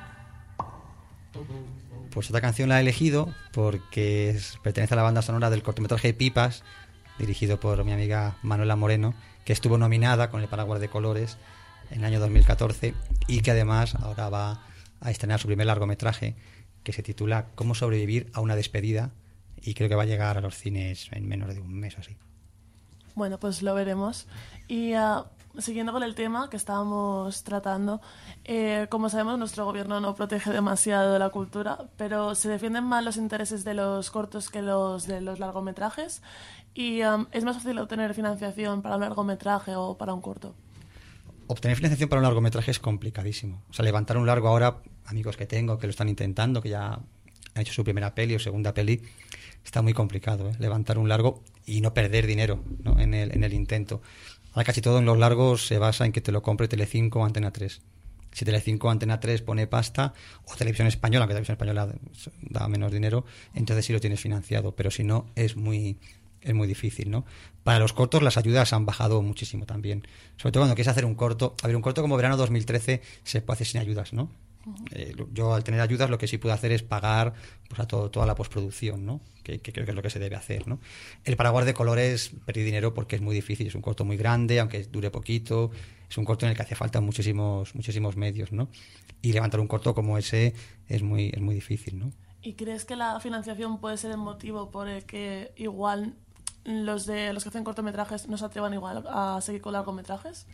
Pues esta canción la he elegido porque pertenece a la banda sonora del cortometraje Pipas, dirigido por mi amiga Manuela Moreno, que estuvo nominada con el Paraguas de Colores en el año 2014 y que además ahora va a estrenar su primer largometraje, que se titula Cómo sobrevivir a una despedida, y creo que va a llegar a los cines en menos de un mes o así. Bueno, pues lo veremos. Y siguiendo con el tema que estábamos tratando, como sabemos, nuestro gobierno no protege demasiado de la cultura, pero se defienden más los intereses de los cortos que los de los largometrajes, y es más fácil obtener financiación para un largometraje o para un corto. Obtener financiación para un largometraje es complicadísimo. O sea, levantar un largo ahora, amigos que tengo que lo están intentando, que ya han hecho su primera peli o segunda peli, está muy complicado, ¿eh? Levantar un largo y no perder dinero, ¿no? en el intento. Ahora casi todo en los largos se basa en que te lo compre Telecinco o Antena 3. Si Telecinco o Antena 3 pone pasta, o Televisión Española, aunque Televisión Española da menos dinero, entonces sí lo tienes financiado, pero si no es muy difícil, ¿no? Para los cortos las ayudas han bajado muchísimo también, sobre todo cuando quieres hacer un corto. A ver, un corto como Verano 2013 se puede hacer sin ayudas, ¿no? Yo al tener ayudas lo que sí puedo hacer es pagar pues a toda la postproducción, ¿no? Que creo que es lo que se debe hacer, ¿no? El Paraguas de Colores perdí dinero porque es muy difícil, es un corto muy grande, aunque dure poquito, es un corto en el que hace falta muchísimos medios, ¿no? Y levantar un corto como ese es muy difícil, ¿no? ¿Y crees que la financiación puede ser el motivo por el que igual los que hacen cortometrajes no se atrevan igual a seguir con largometrajes?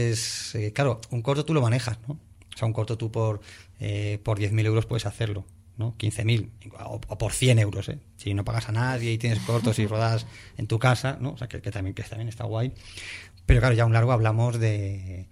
Pues claro, un corto tú lo manejas, ¿no? O sea, un corto tú por 10.000 euros puedes hacerlo. ¿no? 15.000 o por 100 euros, ¿eh? Si no pagas a nadie y tienes cortos y rodas en tu casa, ¿no? O sea, que también está guay. Pero claro, ya a un largo hablamos de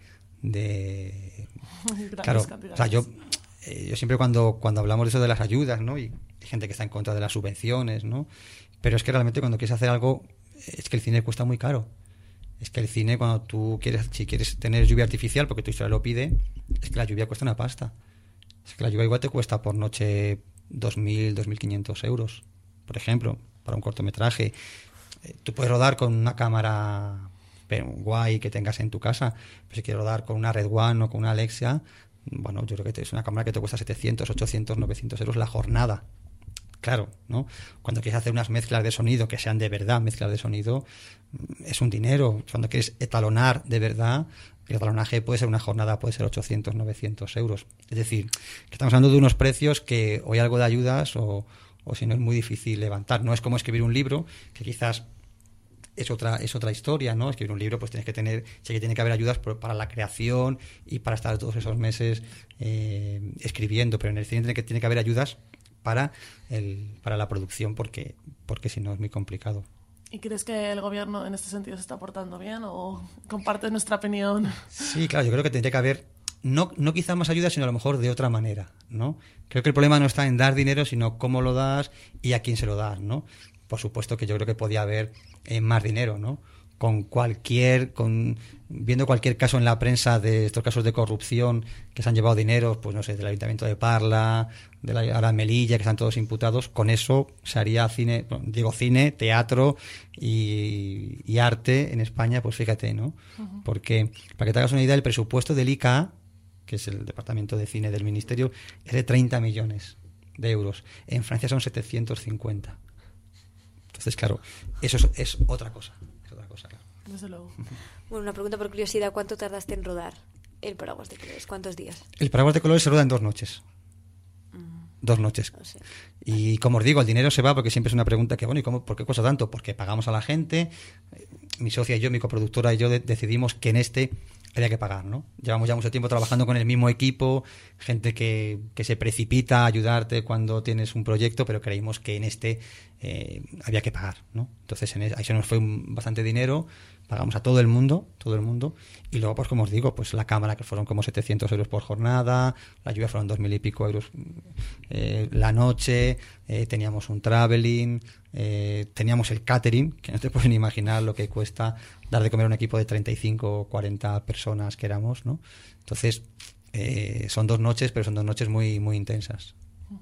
claro, o sea, yo siempre cuando hablamos de eso de las ayudas, ¿no? Y hay gente que está en contra de las subvenciones, ¿no? Pero es que realmente cuando quieres hacer algo, es que el cine cuesta muy caro. Es que el cine, cuando tú si quieres tener lluvia artificial, porque tu historia lo pide, es que la lluvia cuesta una pasta. Es que la lluvia igual te cuesta por noche 2.000, 2.500 euros, por ejemplo, para un cortometraje. Tú puedes rodar con una cámara guay que tengas en tu casa, pero si quieres rodar con una Red One o con una Alexia, bueno, yo creo que es una cámara que te cuesta 700, 800, 900 euros la jornada. Claro, ¿no? Cuando quieres hacer unas mezclas de sonido que sean de verdad mezclas de sonido, es un dinero. Cuando quieres etalonar de verdad, el etalonaje puede ser una jornada, puede ser 800, 900 euros. Es decir, que estamos hablando de unos precios que o hay algo de ayudas o si no es muy difícil levantar. No es como escribir un libro, que quizás es otra historia, ¿no? Escribir un libro, pues tienes que tener, sí que tiene que haber ayudas para la creación y para estar todos esos meses escribiendo, pero en el cine tiene que haber ayudas para la producción, porque si no es muy complicado. ¿Y crees que el gobierno en este sentido se está portando bien o compartes nuestra opinión? Sí, claro, yo creo que tendría que haber no quizá más ayuda, sino a lo mejor de otra manera, ¿no? Creo que el problema no está en dar dinero, sino cómo lo das y a quién se lo das, ¿no? Por supuesto que yo creo que podía haber más dinero, ¿no? Viendo cualquier caso en la prensa de estos casos de corrupción que se han llevado dinero, pues no sé, del Ayuntamiento de Parla, de la Melilla, que están todos imputados, con eso se haría cine, teatro y arte en España, pues fíjate, ¿no? Uh-huh. Porque, para que te hagas una idea, el presupuesto del ICA, que es el Departamento de Cine del Ministerio, es de 30 millones de euros. En Francia son 750. Entonces, claro, eso es otra cosa. Claro. Desde luego. Bueno, una pregunta por curiosidad. ¿Cuánto tardaste en rodar el Paraguas de Colores? ¿Cuántos días? El Paraguas de Colores se roda en 2 noches. 2 noches. O sea, y como os digo, el dinero se va porque siempre es una pregunta que, bueno, ¿y por qué cuesta tanto? Porque pagamos a la gente. Mi socia y yo, mi coproductora y yo decidimos que en había que pagar, ¿no? Llevamos ya mucho tiempo trabajando con el mismo equipo, gente que se precipita a ayudarte cuando tienes un proyecto, pero creímos que en había que pagar, ¿no? Entonces ahí se nos fue bastante dinero, pagamos a todo el mundo, y luego, pues como os digo, pues la cámara, que fueron como 700 euros por jornada, la lluvia fueron 2.000 y pico euros la noche, teníamos un traveling, teníamos el catering, que no te pueden imaginar lo que cuesta dar de comer a un equipo de 35 o 40 personas que éramos, ¿no? Entonces, son 2 noches, pero son 2 noches muy, muy intensas.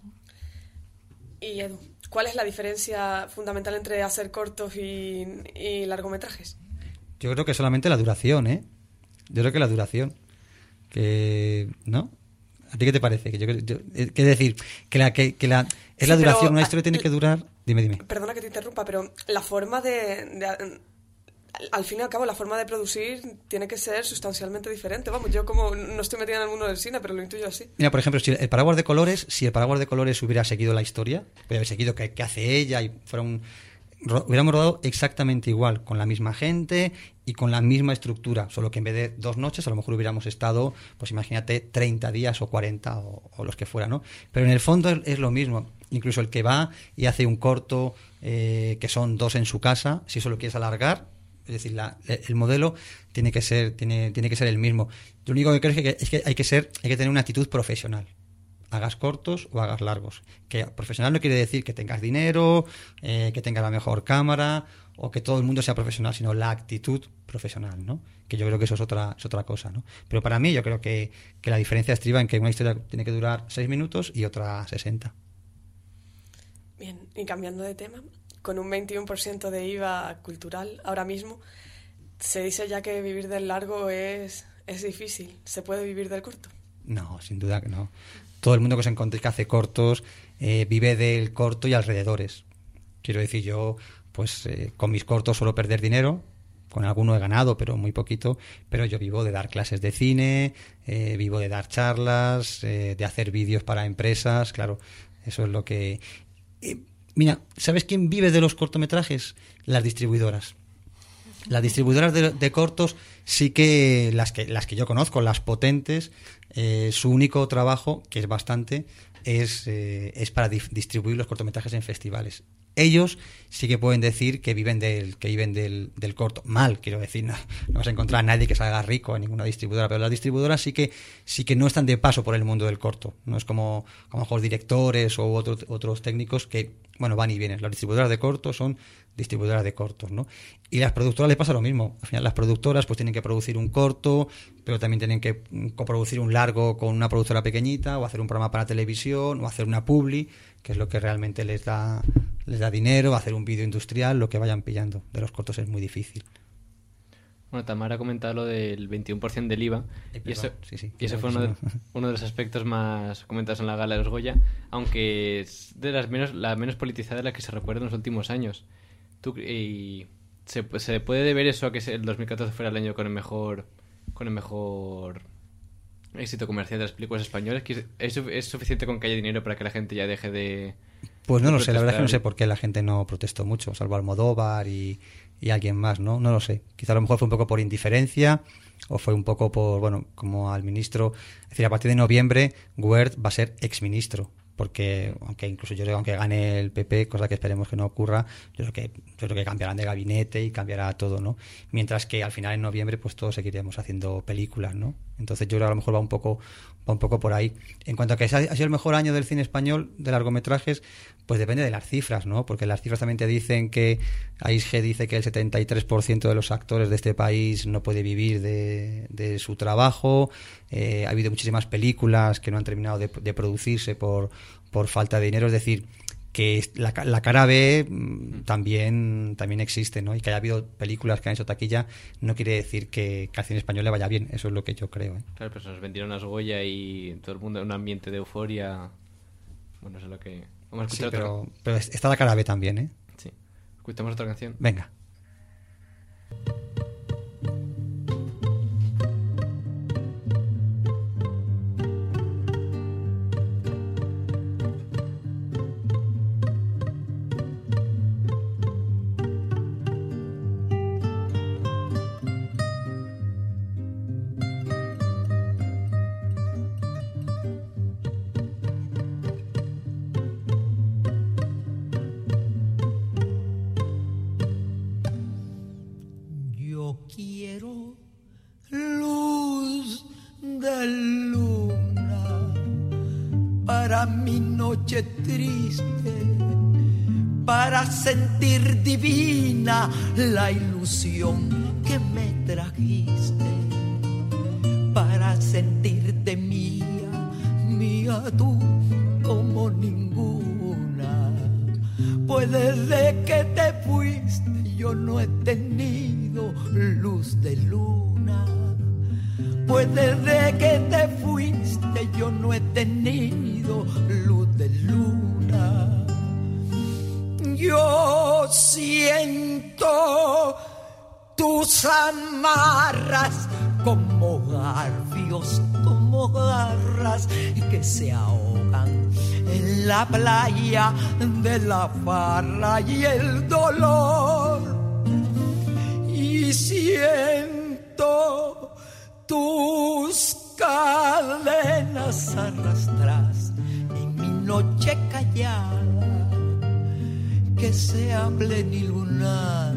Y Edu, ¿cuál es la diferencia fundamental entre hacer cortos y largometrajes? Yo creo que solamente la duración, ¿eh? Yo creo que la duración. ¿No? ¿A ti qué te parece? ¿Qué decir? La duración, una historia tiene que durar... Dime. Perdona que te interrumpa, pero la forma al fin y al cabo, la forma de producir tiene que ser sustancialmente diferente. Vamos, yo como no estoy metida en el mundo del cine, pero lo intuyo así. Mira, por ejemplo, si el Paraguas de Colores hubiera seguido la historia, podría haber seguido qué hace ella y hubiéramos rodado exactamente igual, con la misma gente y con la misma estructura, solo que en vez de 2 noches a lo mejor hubiéramos estado, pues imagínate, 30 días o 40 o los que fuera, ¿no? Pero en el fondo es lo mismo. Incluso el que va y hace un corto que son 2 en su casa, si eso lo quieres alargar, es decir, el modelo tiene que ser el mismo. Lo único que creo es que hay que tener una actitud profesional. Hagas cortos o hagas largos. Que profesional no quiere decir que tengas dinero, que tengas la mejor cámara o que todo el mundo sea profesional, sino la actitud profesional, ¿no? Que yo creo que eso es otra cosa, ¿no? Pero para mí yo creo que la diferencia estriba en que una historia tiene que durar 6 minutos y otra 60. Bien, y cambiando de tema, con un 21% de IVA cultural ahora mismo, se dice ya que vivir del largo es difícil. ¿Se puede vivir del corto? No, sin duda que no. Todo el mundo que os encontréis que hace cortos vive del corto y alrededores. Quiero decir, yo pues con mis cortos suelo perder dinero, con alguno he ganado, pero muy poquito, pero yo vivo de dar clases de cine, vivo de dar charlas, de hacer vídeos para empresas, claro, eso es lo que... mira, ¿sabes quién vive de los cortometrajes? Las distribuidoras. Las distribuidoras de cortos sí que las que yo conozco, las potentes, su único trabajo, que es bastante, es para distribuir los cortometrajes en festivales. Ellos sí que pueden decir que viven del corto. Mal, quiero decir, no vas a encontrar a nadie que salga rico en ninguna distribuidora, pero las distribuidoras sí que no están de paso por el mundo del corto. No es como a lo mejor directores o otros técnicos que, bueno, van y vienen. Las distribuidoras de cortos son distribuidoras de cortos, ¿no? Y las productoras les pasa lo mismo. Al final las productoras pues tienen que producir un corto, pero también tienen que coproducir un largo con una productora pequeñita, o hacer un programa para televisión, o hacer una publi, que es lo que realmente les da dinero, hacer un vídeo industrial, lo que vayan pillando. De los cortos es muy difícil. Bueno, Tamara ha comentado lo del 21% del IVA, y ese fue uno de los aspectos más comentados en la gala de los Goya, aunque es de la menos politizada de la que se recuerda en los últimos años. ¿Se puede deber eso a que el 2014 fuera el año con el mejor éxito comercial de las películas españolas? ¿Es suficiente con que haya dinero para que la gente ya deje de...? Pues no lo sé, la verdad es que no sé por qué la gente no protestó mucho, salvo Almodóvar y alguien más, ¿no? No lo sé. Quizá a lo mejor fue un poco por indiferencia o fue un poco por, bueno, como al ministro... Es decir, a partir de noviembre, Wert va a ser exministro, porque aunque incluso yo creo que aunque gane el PP, cosa que esperemos que no ocurra, yo creo que cambiarán de gabinete y cambiará todo, ¿no? Mientras que al final en noviembre pues todos seguiremos haciendo películas, ¿no? Entonces yo creo que a lo mejor va un poco por ahí. En cuanto a que ha sido el mejor año del cine español de largometrajes, pues depende de las cifras, ¿no? Porque las cifras también te dicen que AISG dice que el 73% de los actores de este país no puede vivir de su trabajo. Ha habido muchísimas películas que no han terminado de producirse por falta de dinero. Es decir, que la cara B también existe, ¿no? Y que haya habido películas que han hecho taquilla no quiere decir que al cine español le vaya bien. Eso es lo que yo creo, ¿eh? Claro, pues nos vendieron las Goya y todo el mundo en un ambiente de euforia. Bueno, eso es lo que... Vamos a escuchar pero está la cara B también, ¿eh? Sí. Escuchamos otra canción. Venga. Quiero luz de luna para mi noche triste, para sentir divina la ilusión que me trajiste, para sentirte mía tú como ninguna. Pues desde que te fuiste yo no he tenido luz de luna. Pues desde que te fuiste yo no he tenido luz de luna. Yo siento tus amarras como garras que se ahogan en la playa de la farra y el dolor. Y siento tus cadenas arrastras en mi noche callada, que sea plenilunada,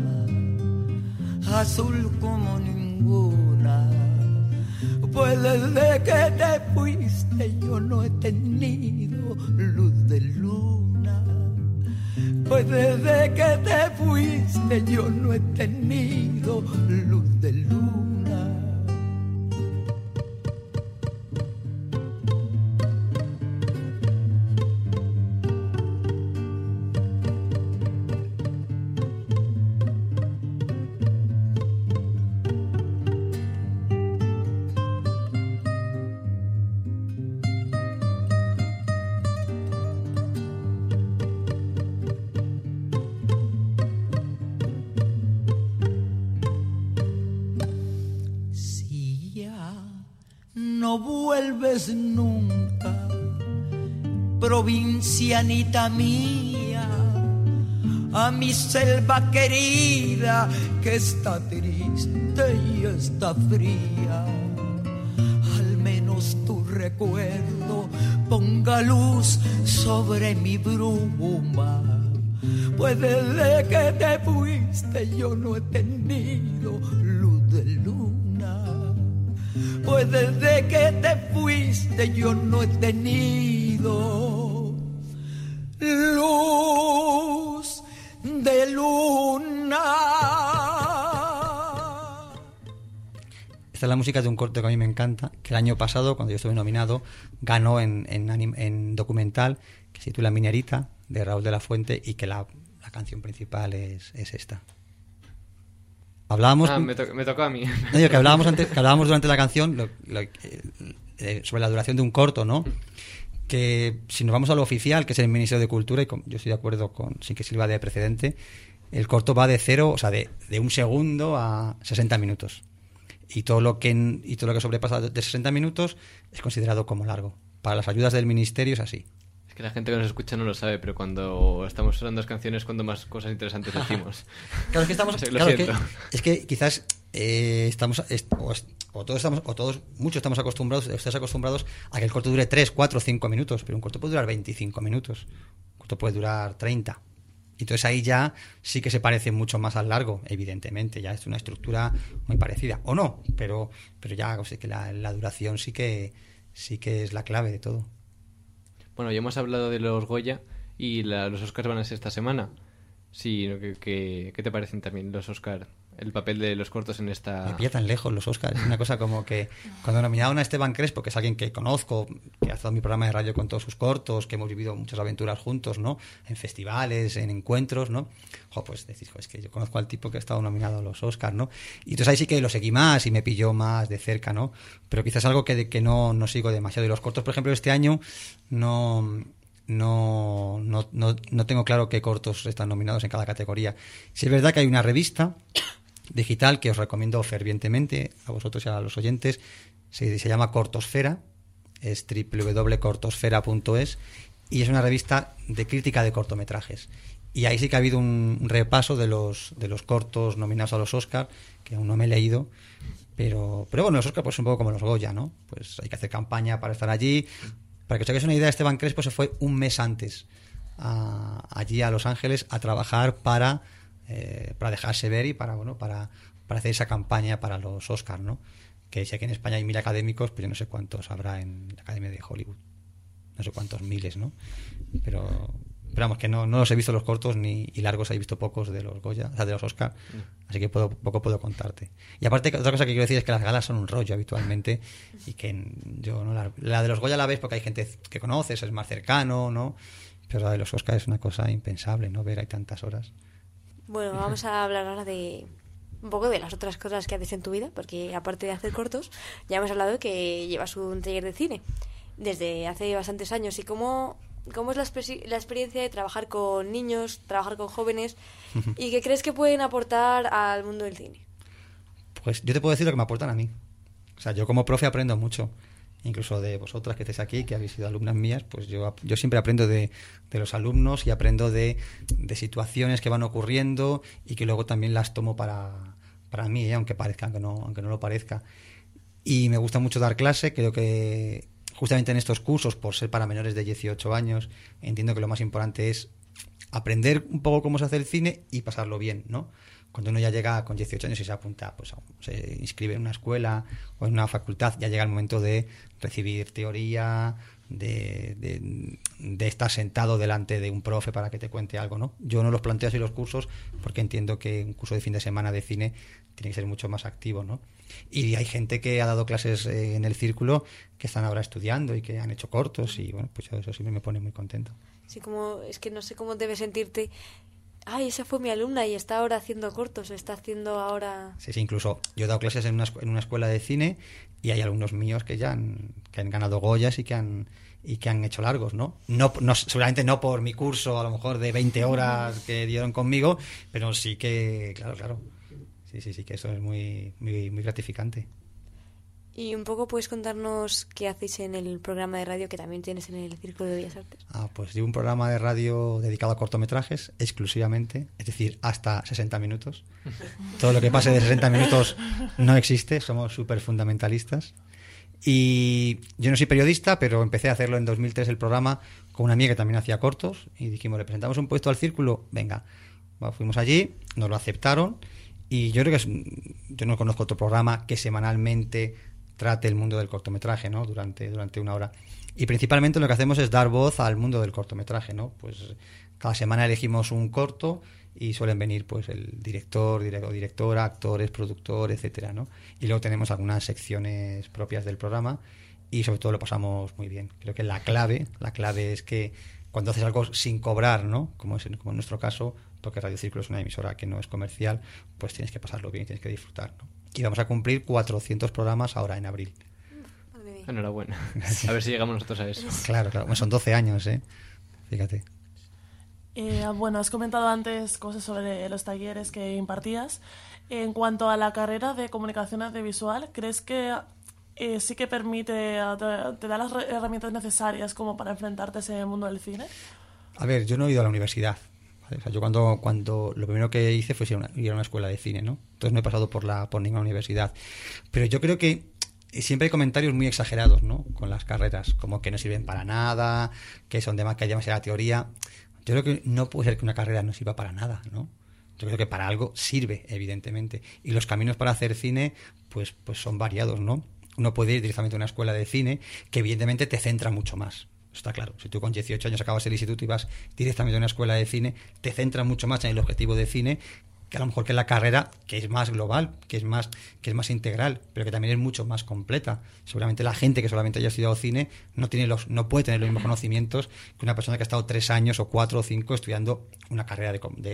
azul como ninguna. Pues desde que te fuiste yo no he tenido luz de luna. Pues desde que te fuiste yo no he tenido luz de luna. No vuelves nunca, provincianita mía, a mi selva querida que está triste y está fría. Al menos tu recuerdo ponga luz sobre mi bruma, pues desde que te fuiste yo no he tenido luz de luna, pues desde que te fuiste yo no he tenido luz de luna. Esta es la música de un corto que a mí me encanta, que el año pasado, cuando yo estuve nominado, ganó en documental, que se titula Minerita, de Raúl de la Fuente, y que la canción principal es esta. Hablábamos... me tocó a mí. No, digo, que hablábamos durante la canción sobre la duración de un corto, ¿no? Que si nos vamos a lo oficial, que es el Ministerio de Cultura, y yo estoy de acuerdo sin que sirva de precedente, el corto va de 0, o sea, de 1 segundo a 60 minutos. Y todo lo que sobrepasa de 60 minutos es considerado como largo. Para las ayudas del ministerio es así. Es que la gente que nos escucha no lo sabe, pero cuando estamos usando las canciones, cuando más cosas interesantes decimos. Claro, es que estamos... es que quizás muchos estamos acostumbrados, ustedes acostumbrados a que el corto dure 3, 4, 5 minutos, pero un corto puede durar 25 minutos. Un corto puede durar 30. Entonces ahí ya sí que se parece mucho más al largo, evidentemente, ya es una estructura muy parecida, o no, pero ya, o sea, que la duración sí que es la clave de todo. Bueno, ya hemos hablado de los Goya y los Oscars van a ser esta semana. Sí, ¿qué te parecen también los Oscars? El papel de los cortos en esta... Me pilla tan lejos los Oscars. Es una cosa como que cuando nominaron a Esteban Crespo, que es alguien que conozco, que ha estado en mi programa de radio con todos sus cortos, que hemos vivido muchas aventuras juntos, ¿no? En festivales, en encuentros, ¿no? Pues decís, es que yo conozco al tipo que ha estado nominado a los Oscars, ¿no? Y entonces ahí sí que lo seguí más y me pilló más de cerca, ¿no? Pero quizás algo que no sigo demasiado. Y los cortos, por ejemplo, este año no tengo claro qué cortos están nominados en cada categoría. Sí es verdad que hay una revista digital que os recomiendo fervientemente a vosotros y a los oyentes. Se llama Cortosfera, es www.cortosfera.es, y es una revista de crítica de cortometrajes. Y ahí sí que ha habido un repaso de los cortos nominados a los Oscar, que aún no me he leído, pero bueno, los Oscar pues un poco como los Goya, ¿no? Pues hay que hacer campaña para estar allí. Para que os hagáis una idea, Esteban Crespo se fue un mes antes allí a Los Ángeles a trabajar para dejarse ver y para hacer esa campaña para los Oscars, ¿no? Que sé que en España hay 1000 académicos, pero yo no sé cuántos habrá en la Academia de Hollywood. No sé cuántos miles, ¿no? Pero vamos, que no los he visto los cortos y largos, he visto pocos de los Goya, o sea, de los Oscar, así que poco puedo contarte. Y aparte, otra cosa que quiero decir es que las galas son un rollo habitualmente, y que yo no la de los Goya la ves porque hay gente que conoces, es más cercano, ¿no? Pero la de los Oscar es una cosa impensable, ¿no? Ver hay tantas horas. Bueno, vamos a hablar ahora de un poco de las otras cosas que haces en tu vida, porque aparte de hacer cortos, ya hemos hablado de que llevas un taller de cine desde hace bastantes años. ¿Y cómo es la experiencia de trabajar con niños, trabajar con jóvenes, y qué crees que pueden aportar al mundo del cine? Pues yo te puedo decir lo que me aportan a mí. O sea, yo como profe aprendo mucho. Incluso de vosotras que estáis aquí, que habéis sido alumnas mías, pues yo siempre aprendo de los alumnos y aprendo de situaciones que van ocurriendo y que luego también las tomo para mí, aunque no lo parezca. Y me gusta mucho dar clase. Creo que justamente en estos cursos, por ser para menores de 18 años, entiendo que lo más importante es aprender un poco cómo se hace el cine y pasarlo bien, ¿no? Cuando uno ya llega con 18 años y se apunta, pues se inscribe en una escuela o en una facultad, ya llega el momento de recibir teoría, de estar sentado delante de un profe para que te cuente algo, ¿no? Yo no los planteo así los cursos porque entiendo que un curso de fin de semana de cine tiene que ser mucho más activo, ¿no? Y hay gente que ha dado clases en el círculo que están ahora estudiando y que han hecho cortos, y bueno, pues eso siempre me pone muy contento. Sí, es que no sé cómo debes sentirte. Ay, esa fue mi alumna y está ahora haciendo cortos, está haciendo ahora... Sí, incluso yo he dado clases en una escuela de cine y hay alumnos míos que han ganado Goyas y que han hecho largos, ¿no? Seguramente no por mi curso, a lo mejor de 20 horas que dieron conmigo, pero sí que, claro. Sí, que eso es muy, muy, muy gratificante. Y un poco puedes contarnos qué hacéis en el programa de radio que también tienes en el Círculo de Bellas Artes. Pues llevo un programa de radio dedicado a cortometrajes exclusivamente, es decir, hasta 60 minutos. Todo lo que pase de 60 minutos no existe, somos súper fundamentalistas. Y yo no soy periodista, pero empecé a hacerlo en 2003 el programa con una amiga que también hacía cortos y dijimos, ¿le presentamos un puesto al Círculo? Venga. Bueno, fuimos allí, nos lo aceptaron y yo creo que yo no conozco otro programa que semanalmente trate el mundo del cortometraje, ¿no? Durante una hora. Y principalmente lo que hacemos es dar voz al mundo del cortometraje, ¿no? Pues cada semana elegimos un corto y suelen venir pues el director, directora, actores, productor, etcétera, ¿no? Y luego tenemos algunas secciones propias del programa y sobre todo lo pasamos muy bien. Creo que la clave es que cuando haces algo sin cobrar, ¿no? Como en nuestro caso, porque Radio Círculo es una emisora que no es comercial, pues tienes que pasarlo bien, tienes que disfrutar, ¿no? Y vamos a cumplir 400 programas ahora en abril. Enhorabuena. A ver si llegamos nosotros a eso. Claro. Bueno, son 12 años, ¿eh? Fíjate. Bueno, has comentado antes cosas sobre los talleres que impartías. En cuanto a la carrera de comunicación audiovisual, ¿crees que sí que permite, te da las herramientas necesarias como para enfrentarte a ese mundo del cine? A ver, yo no he ido a la universidad. ¿Vale? O sea, yo cuando lo primero que hice fue ir a una escuela de cine, ¿no? Entonces no he pasado por ninguna universidad. Pero yo creo que siempre hay comentarios muy exagerados, ¿no? Con las carreras, como que no sirven para nada, que son que hay demasiada teoría. Yo creo que no puede ser que una carrera no sirva para nada, ¿no? Yo creo que para algo sirve, evidentemente. Y los caminos para hacer cine, pues son variados, ¿no? Uno puede ir directamente a una escuela de cine que evidentemente te centra mucho más. Está claro, si tú con 18 años acabas el instituto y vas directamente a una escuela de cine, te centra mucho más en el objetivo de cine que a lo mejor que la carrera, que es más global, que es más integral, pero que también es mucho más completa. Seguramente la gente que solamente haya estudiado cine no puede tener los mismos conocimientos que una persona que ha estado 3 años o 4 o 5 estudiando una carrera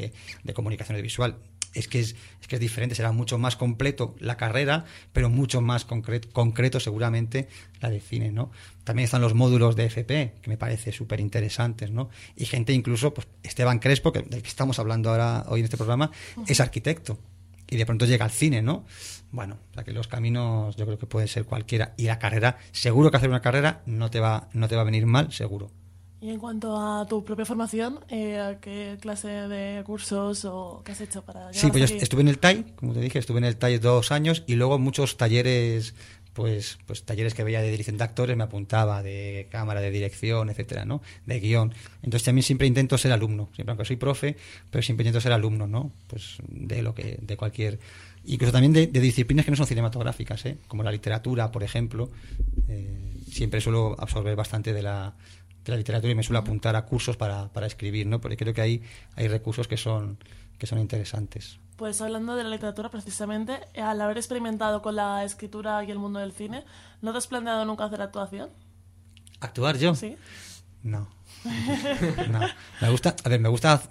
de comunicación audiovisual. Es que es diferente, será mucho más completo la carrera, pero mucho más concreto seguramente la de cine, ¿no? También están los módulos de FP, que me parece súper interesantes, ¿no? Y gente incluso, pues Esteban Crespo, del que estamos hablando ahora hoy en este programa, es arquitecto. Y de pronto llega al cine, ¿no? Bueno, o sea que los caminos yo creo que pueden ser cualquiera. Y la carrera, seguro que hacer una carrera no te va a venir mal, seguro. Y en cuanto a tu propia formación, ¿qué clase de cursos o qué has hecho para llegar Sí, pues hasta yo aquí? estuve en el TAI, como te dije, estuve en el TAI 2 años y luego muchos talleres, pues talleres que veía de dirección de actores, me apuntaba de cámara, de dirección, etcétera, ¿no? De guión. Entonces también siempre intento ser alumno, siempre aunque soy profe, pero siempre intento ser alumno, ¿no? Pues de cualquier... Incluso también de disciplinas que no son cinematográficas, ¿eh? Como la literatura, por ejemplo. Siempre suelo absorber bastante de la literatura y me suelo apuntar a cursos para escribir, ¿no? Porque creo que hay recursos que son interesantes. Pues hablando de la literatura, precisamente, al haber experimentado con la escritura y el mundo del cine, ¿no te has planteado nunca hacer actuación? ¿Actuar yo? Sí. No. No. Me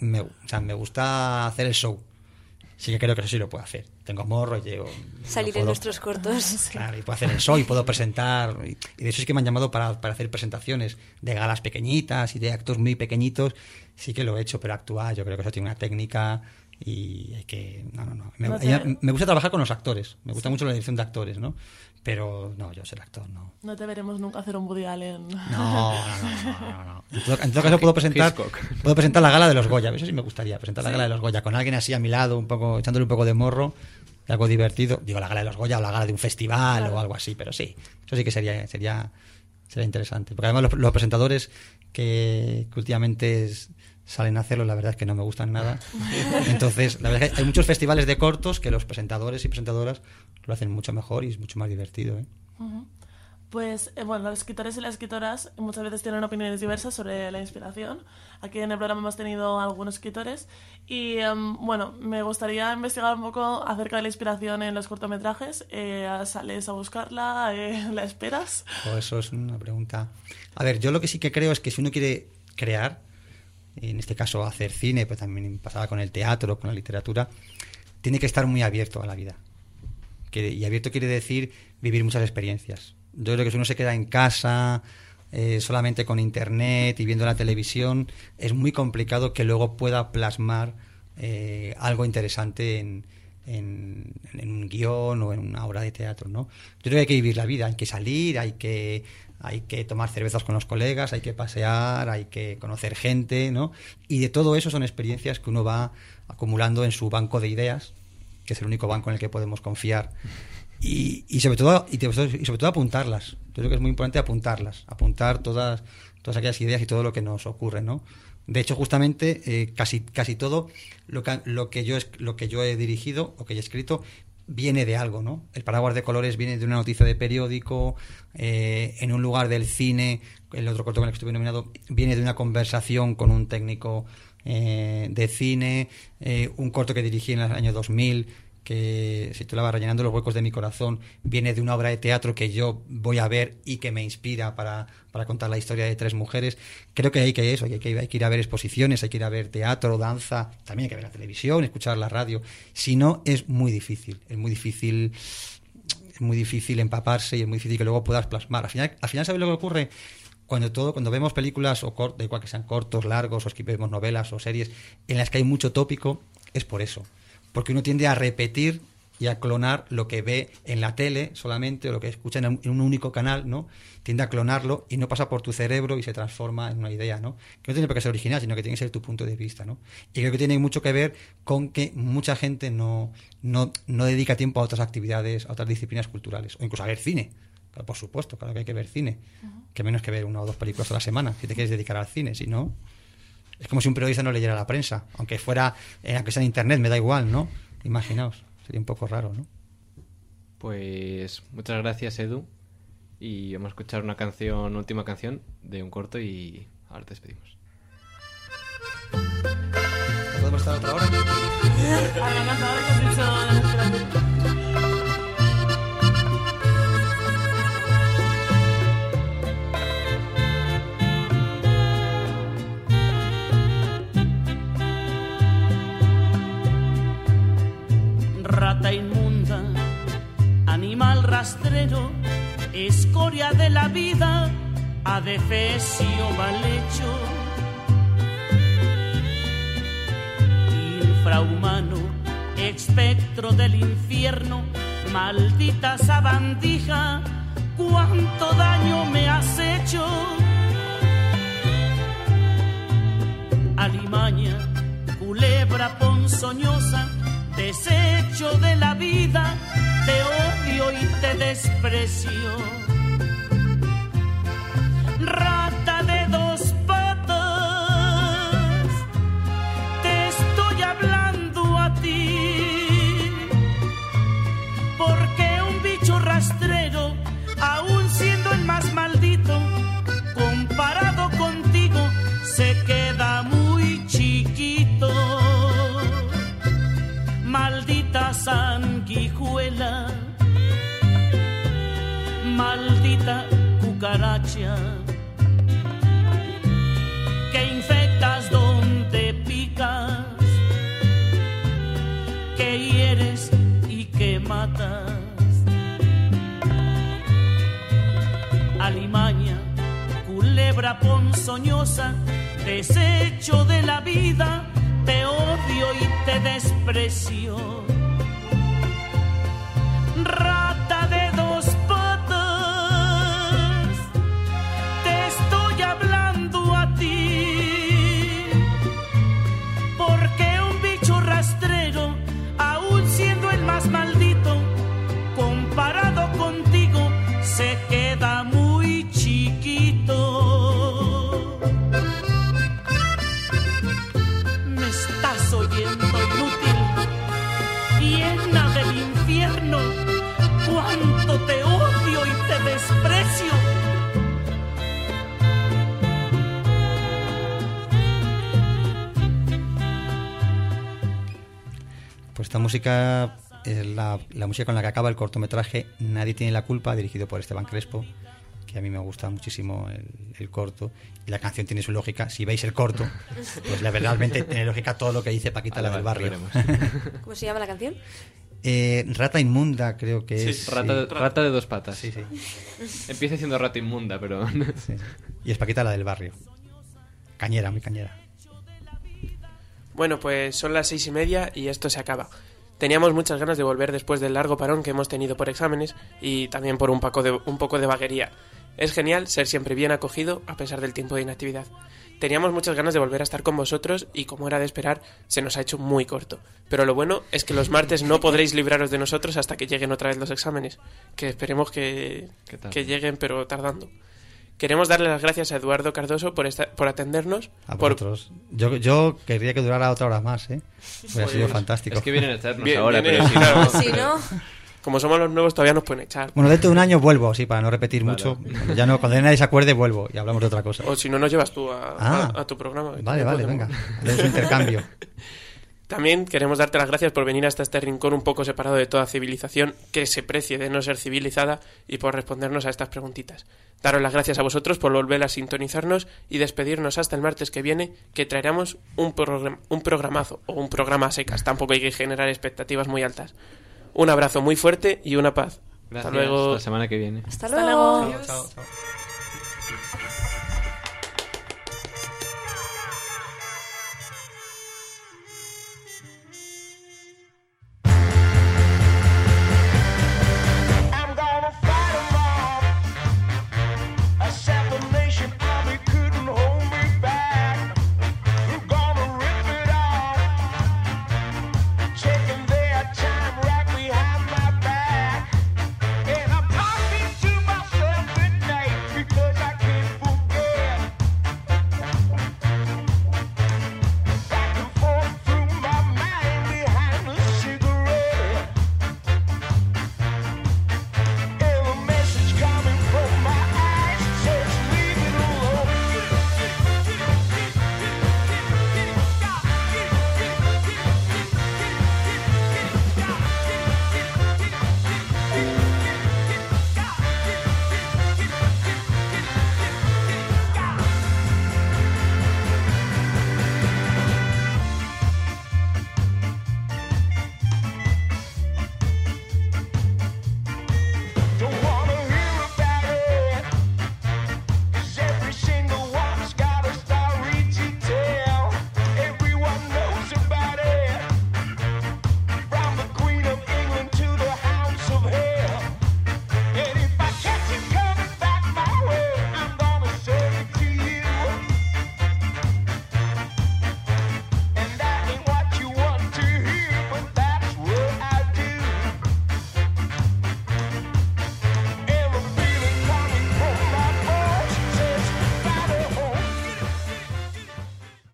gusta hacer el show. Sí que creo que eso sí lo puedo hacer. Tengo morro, llevo... Salir en nuestros cortos. Claro, y puedo hacer el show y puedo presentar. Y de eso es que me han llamado para hacer presentaciones de galas pequeñitas y de actos muy pequeñitos. Sí que lo he hecho, pero actuar, yo creo que eso tiene una técnica y hay que... No. Me gusta trabajar con los actores. Me gusta mucho la dirección de actores, ¿no? Pero no, yo ser actor, no. No te veremos nunca hacer un Woody Allen. No. En todo caso puedo presentar la gala de los Goya. Eso sí me gustaría, presentar la gala de los Goya con alguien así a mi lado, un poco echándole un poco de morro, algo divertido. Digo, la gala de los Goya o la gala de un festival o algo así, pero sí. Eso sí que sería interesante. Porque además los presentadores que últimamente salen a hacerlo, la verdad es que no me gustan nada. Entonces, la verdad es que hay muchos festivales de cortos que los presentadores y presentadoras lo hacen mucho mejor y es mucho más divertido, ¿eh? Uh-huh. Pues, bueno, los escritores y las escritoras muchas veces tienen opiniones diversas sobre la inspiración. Aquí en el programa hemos tenido algunos escritores y, bueno, me gustaría investigar un poco acerca de la inspiración en los cortometrajes. ¿Sales a buscarla? ¿La esperas? Eso es una pregunta. A ver, yo lo que sí que creo es que si uno quiere crear, en este caso hacer cine, pero también pasaba con el teatro, con la literatura, tiene que estar muy abierto a la vida. Y abierto quiere decir vivir muchas experiencias. Yo creo que si uno se queda en casa solamente con internet y viendo la televisión, es muy complicado que luego pueda plasmar algo interesante en un guión o en una obra de teatro, ¿no? Yo creo que hay que vivir la vida, hay que salir, hay que tomar cervezas con los colegas, hay que pasear, hay que conocer gente, ¿no? Y de todo eso son experiencias que uno va acumulando en su banco de ideas, que es el único banco en el que podemos confiar. Y sobre todo apuntarlas. Yo creo que es muy importante apuntar todas aquellas ideas y todo lo que nos ocurre, ¿no? De hecho, justamente casi todo lo que yo he dirigido o que he escrito viene de algo, ¿no? El Paraguas de Colores viene de una noticia de periódico, en un lugar del cine, el otro corto con el que estuve nominado, viene de una conversación con un técnico de cine, un corto que dirigí en el año 2000 que se titulaba Rellenando los huecos de mi corazón, viene de una obra de teatro que yo voy a ver y que me inspira para contar la historia de 3 mujeres. Creo que hay que ir a ver exposiciones, hay que ir a ver teatro, danza, también hay que ver la televisión, escuchar la radio. Si no, es muy difícil empaparse y es muy difícil que luego puedas plasmar. Al final ¿sabes lo que ocurre? Cuando vemos películas, da igual que sean cortos, largos, o que vemos novelas o series en las que hay mucho tópico, es por eso. Porque uno tiende a repetir y a clonar lo que ve en la tele solamente o lo que escucha en un único canal, ¿no? Tiende a clonarlo y no pasa por tu cerebro y se transforma en una idea, ¿no? Que no tiene por qué ser original, sino que tiene que ser tu punto de vista, ¿no? Y creo que tiene mucho que ver con que mucha gente no dedica tiempo a otras actividades, a otras disciplinas culturales, o incluso a ver cine. Claro, por supuesto, claro que hay que ver cine. Que menos que ver 1 o 2 películas a la semana, si te quieres dedicar al cine, si no... Es como si un periodista no leyera la prensa, aunque sea en internet, me da igual, ¿no? Imaginaos, sería un poco raro, ¿no? Pues muchas gracias, Edu, y vamos a escuchar una última canción de un corto y ahora te despedimos. ¿Podemos estar otra hora? Además, ahora que has dicho... Rata inmunda, animal rastrero, escoria de la vida, adefesio mal hecho, infrahumano, espectro del infierno, maldita sabandija, cuánto daño me has hecho. Alimaña, culebra ponzoñosa, desecho de la vida, te odio y te desprecio. Rata de 2 patas, te estoy hablando a ti, porque un bicho rastrero, aun siendo el más maldito, comparado contigo, se queda muy chiquito. Maldita sanguijuela, maldita cucaracha, que infectas donde picas, que hieres y que matas. Alimaña, culebra ponzoñosa, desecho de la vida, te odio y te desprecio. Rata de 2 patas, te estoy hablando a ti, porque un bicho rastrero, aun siendo el más maldito, comparado contigo, se queda muy chiquito. Estás oyendo, inútil, llena del infierno, cuánto te odio y te desprecio. Pues esta música es la música con la que acaba el cortometraje Nadie tiene la culpa, dirigido por Esteban Crespo, que a mí me gusta muchísimo el corto, y la canción tiene su lógica. Si veis el corto, pues realmente tiene lógica todo lo que dice Paquita, la del barrio. ¿Cómo se llama la canción? Rata inmunda, creo que sí, es. Rata de 2 patas. Sí. Empieza siendo rata inmunda, pero... Sí. Y es Paquita, la del barrio. Cañera, muy cañera. Bueno, pues son las 6:30 y esto se acaba. Teníamos muchas ganas de volver después del largo parón que hemos tenido por exámenes y también por un poco de vaguería. Es genial ser siempre bien acogido a pesar del tiempo de inactividad. Teníamos muchas ganas de volver a estar con vosotros y, como era de esperar, se nos ha hecho muy corto. Pero lo bueno es que los martes no podréis libraros de nosotros hasta que lleguen otra vez los exámenes, que esperemos que lleguen, pero tardando. Queremos darle las gracias a Eduardo Cardoso por atendernos. A vosotros. Yo querría que durara otra hora más, ¿eh? Hubiera sido fantástico. Es que vienen a echarnos ahora, pero claro. Si no... Como somos los nuevos, todavía nos pueden echar. Bueno, dentro de un año vuelvo, sí, para no repetir mucho. Ya no, cuando nadie se acuerde, vuelvo y hablamos de otra cosa. O si no, nos llevas tú a tu programa. Vale, venga. Tenemos un intercambio. También queremos darte las gracias por venir hasta este rincón un poco separado de toda civilización que se precie de no ser civilizada y por respondernos a estas preguntitas. Daros las gracias a vosotros por volver a sintonizarnos y despedirnos hasta el martes que viene, que traeremos un programazo o un programa a secas. Tampoco hay que generar expectativas muy altas. Un abrazo muy fuerte y una paz. Gracias. Hasta luego. Hasta la semana que viene. Hasta luego. Chao.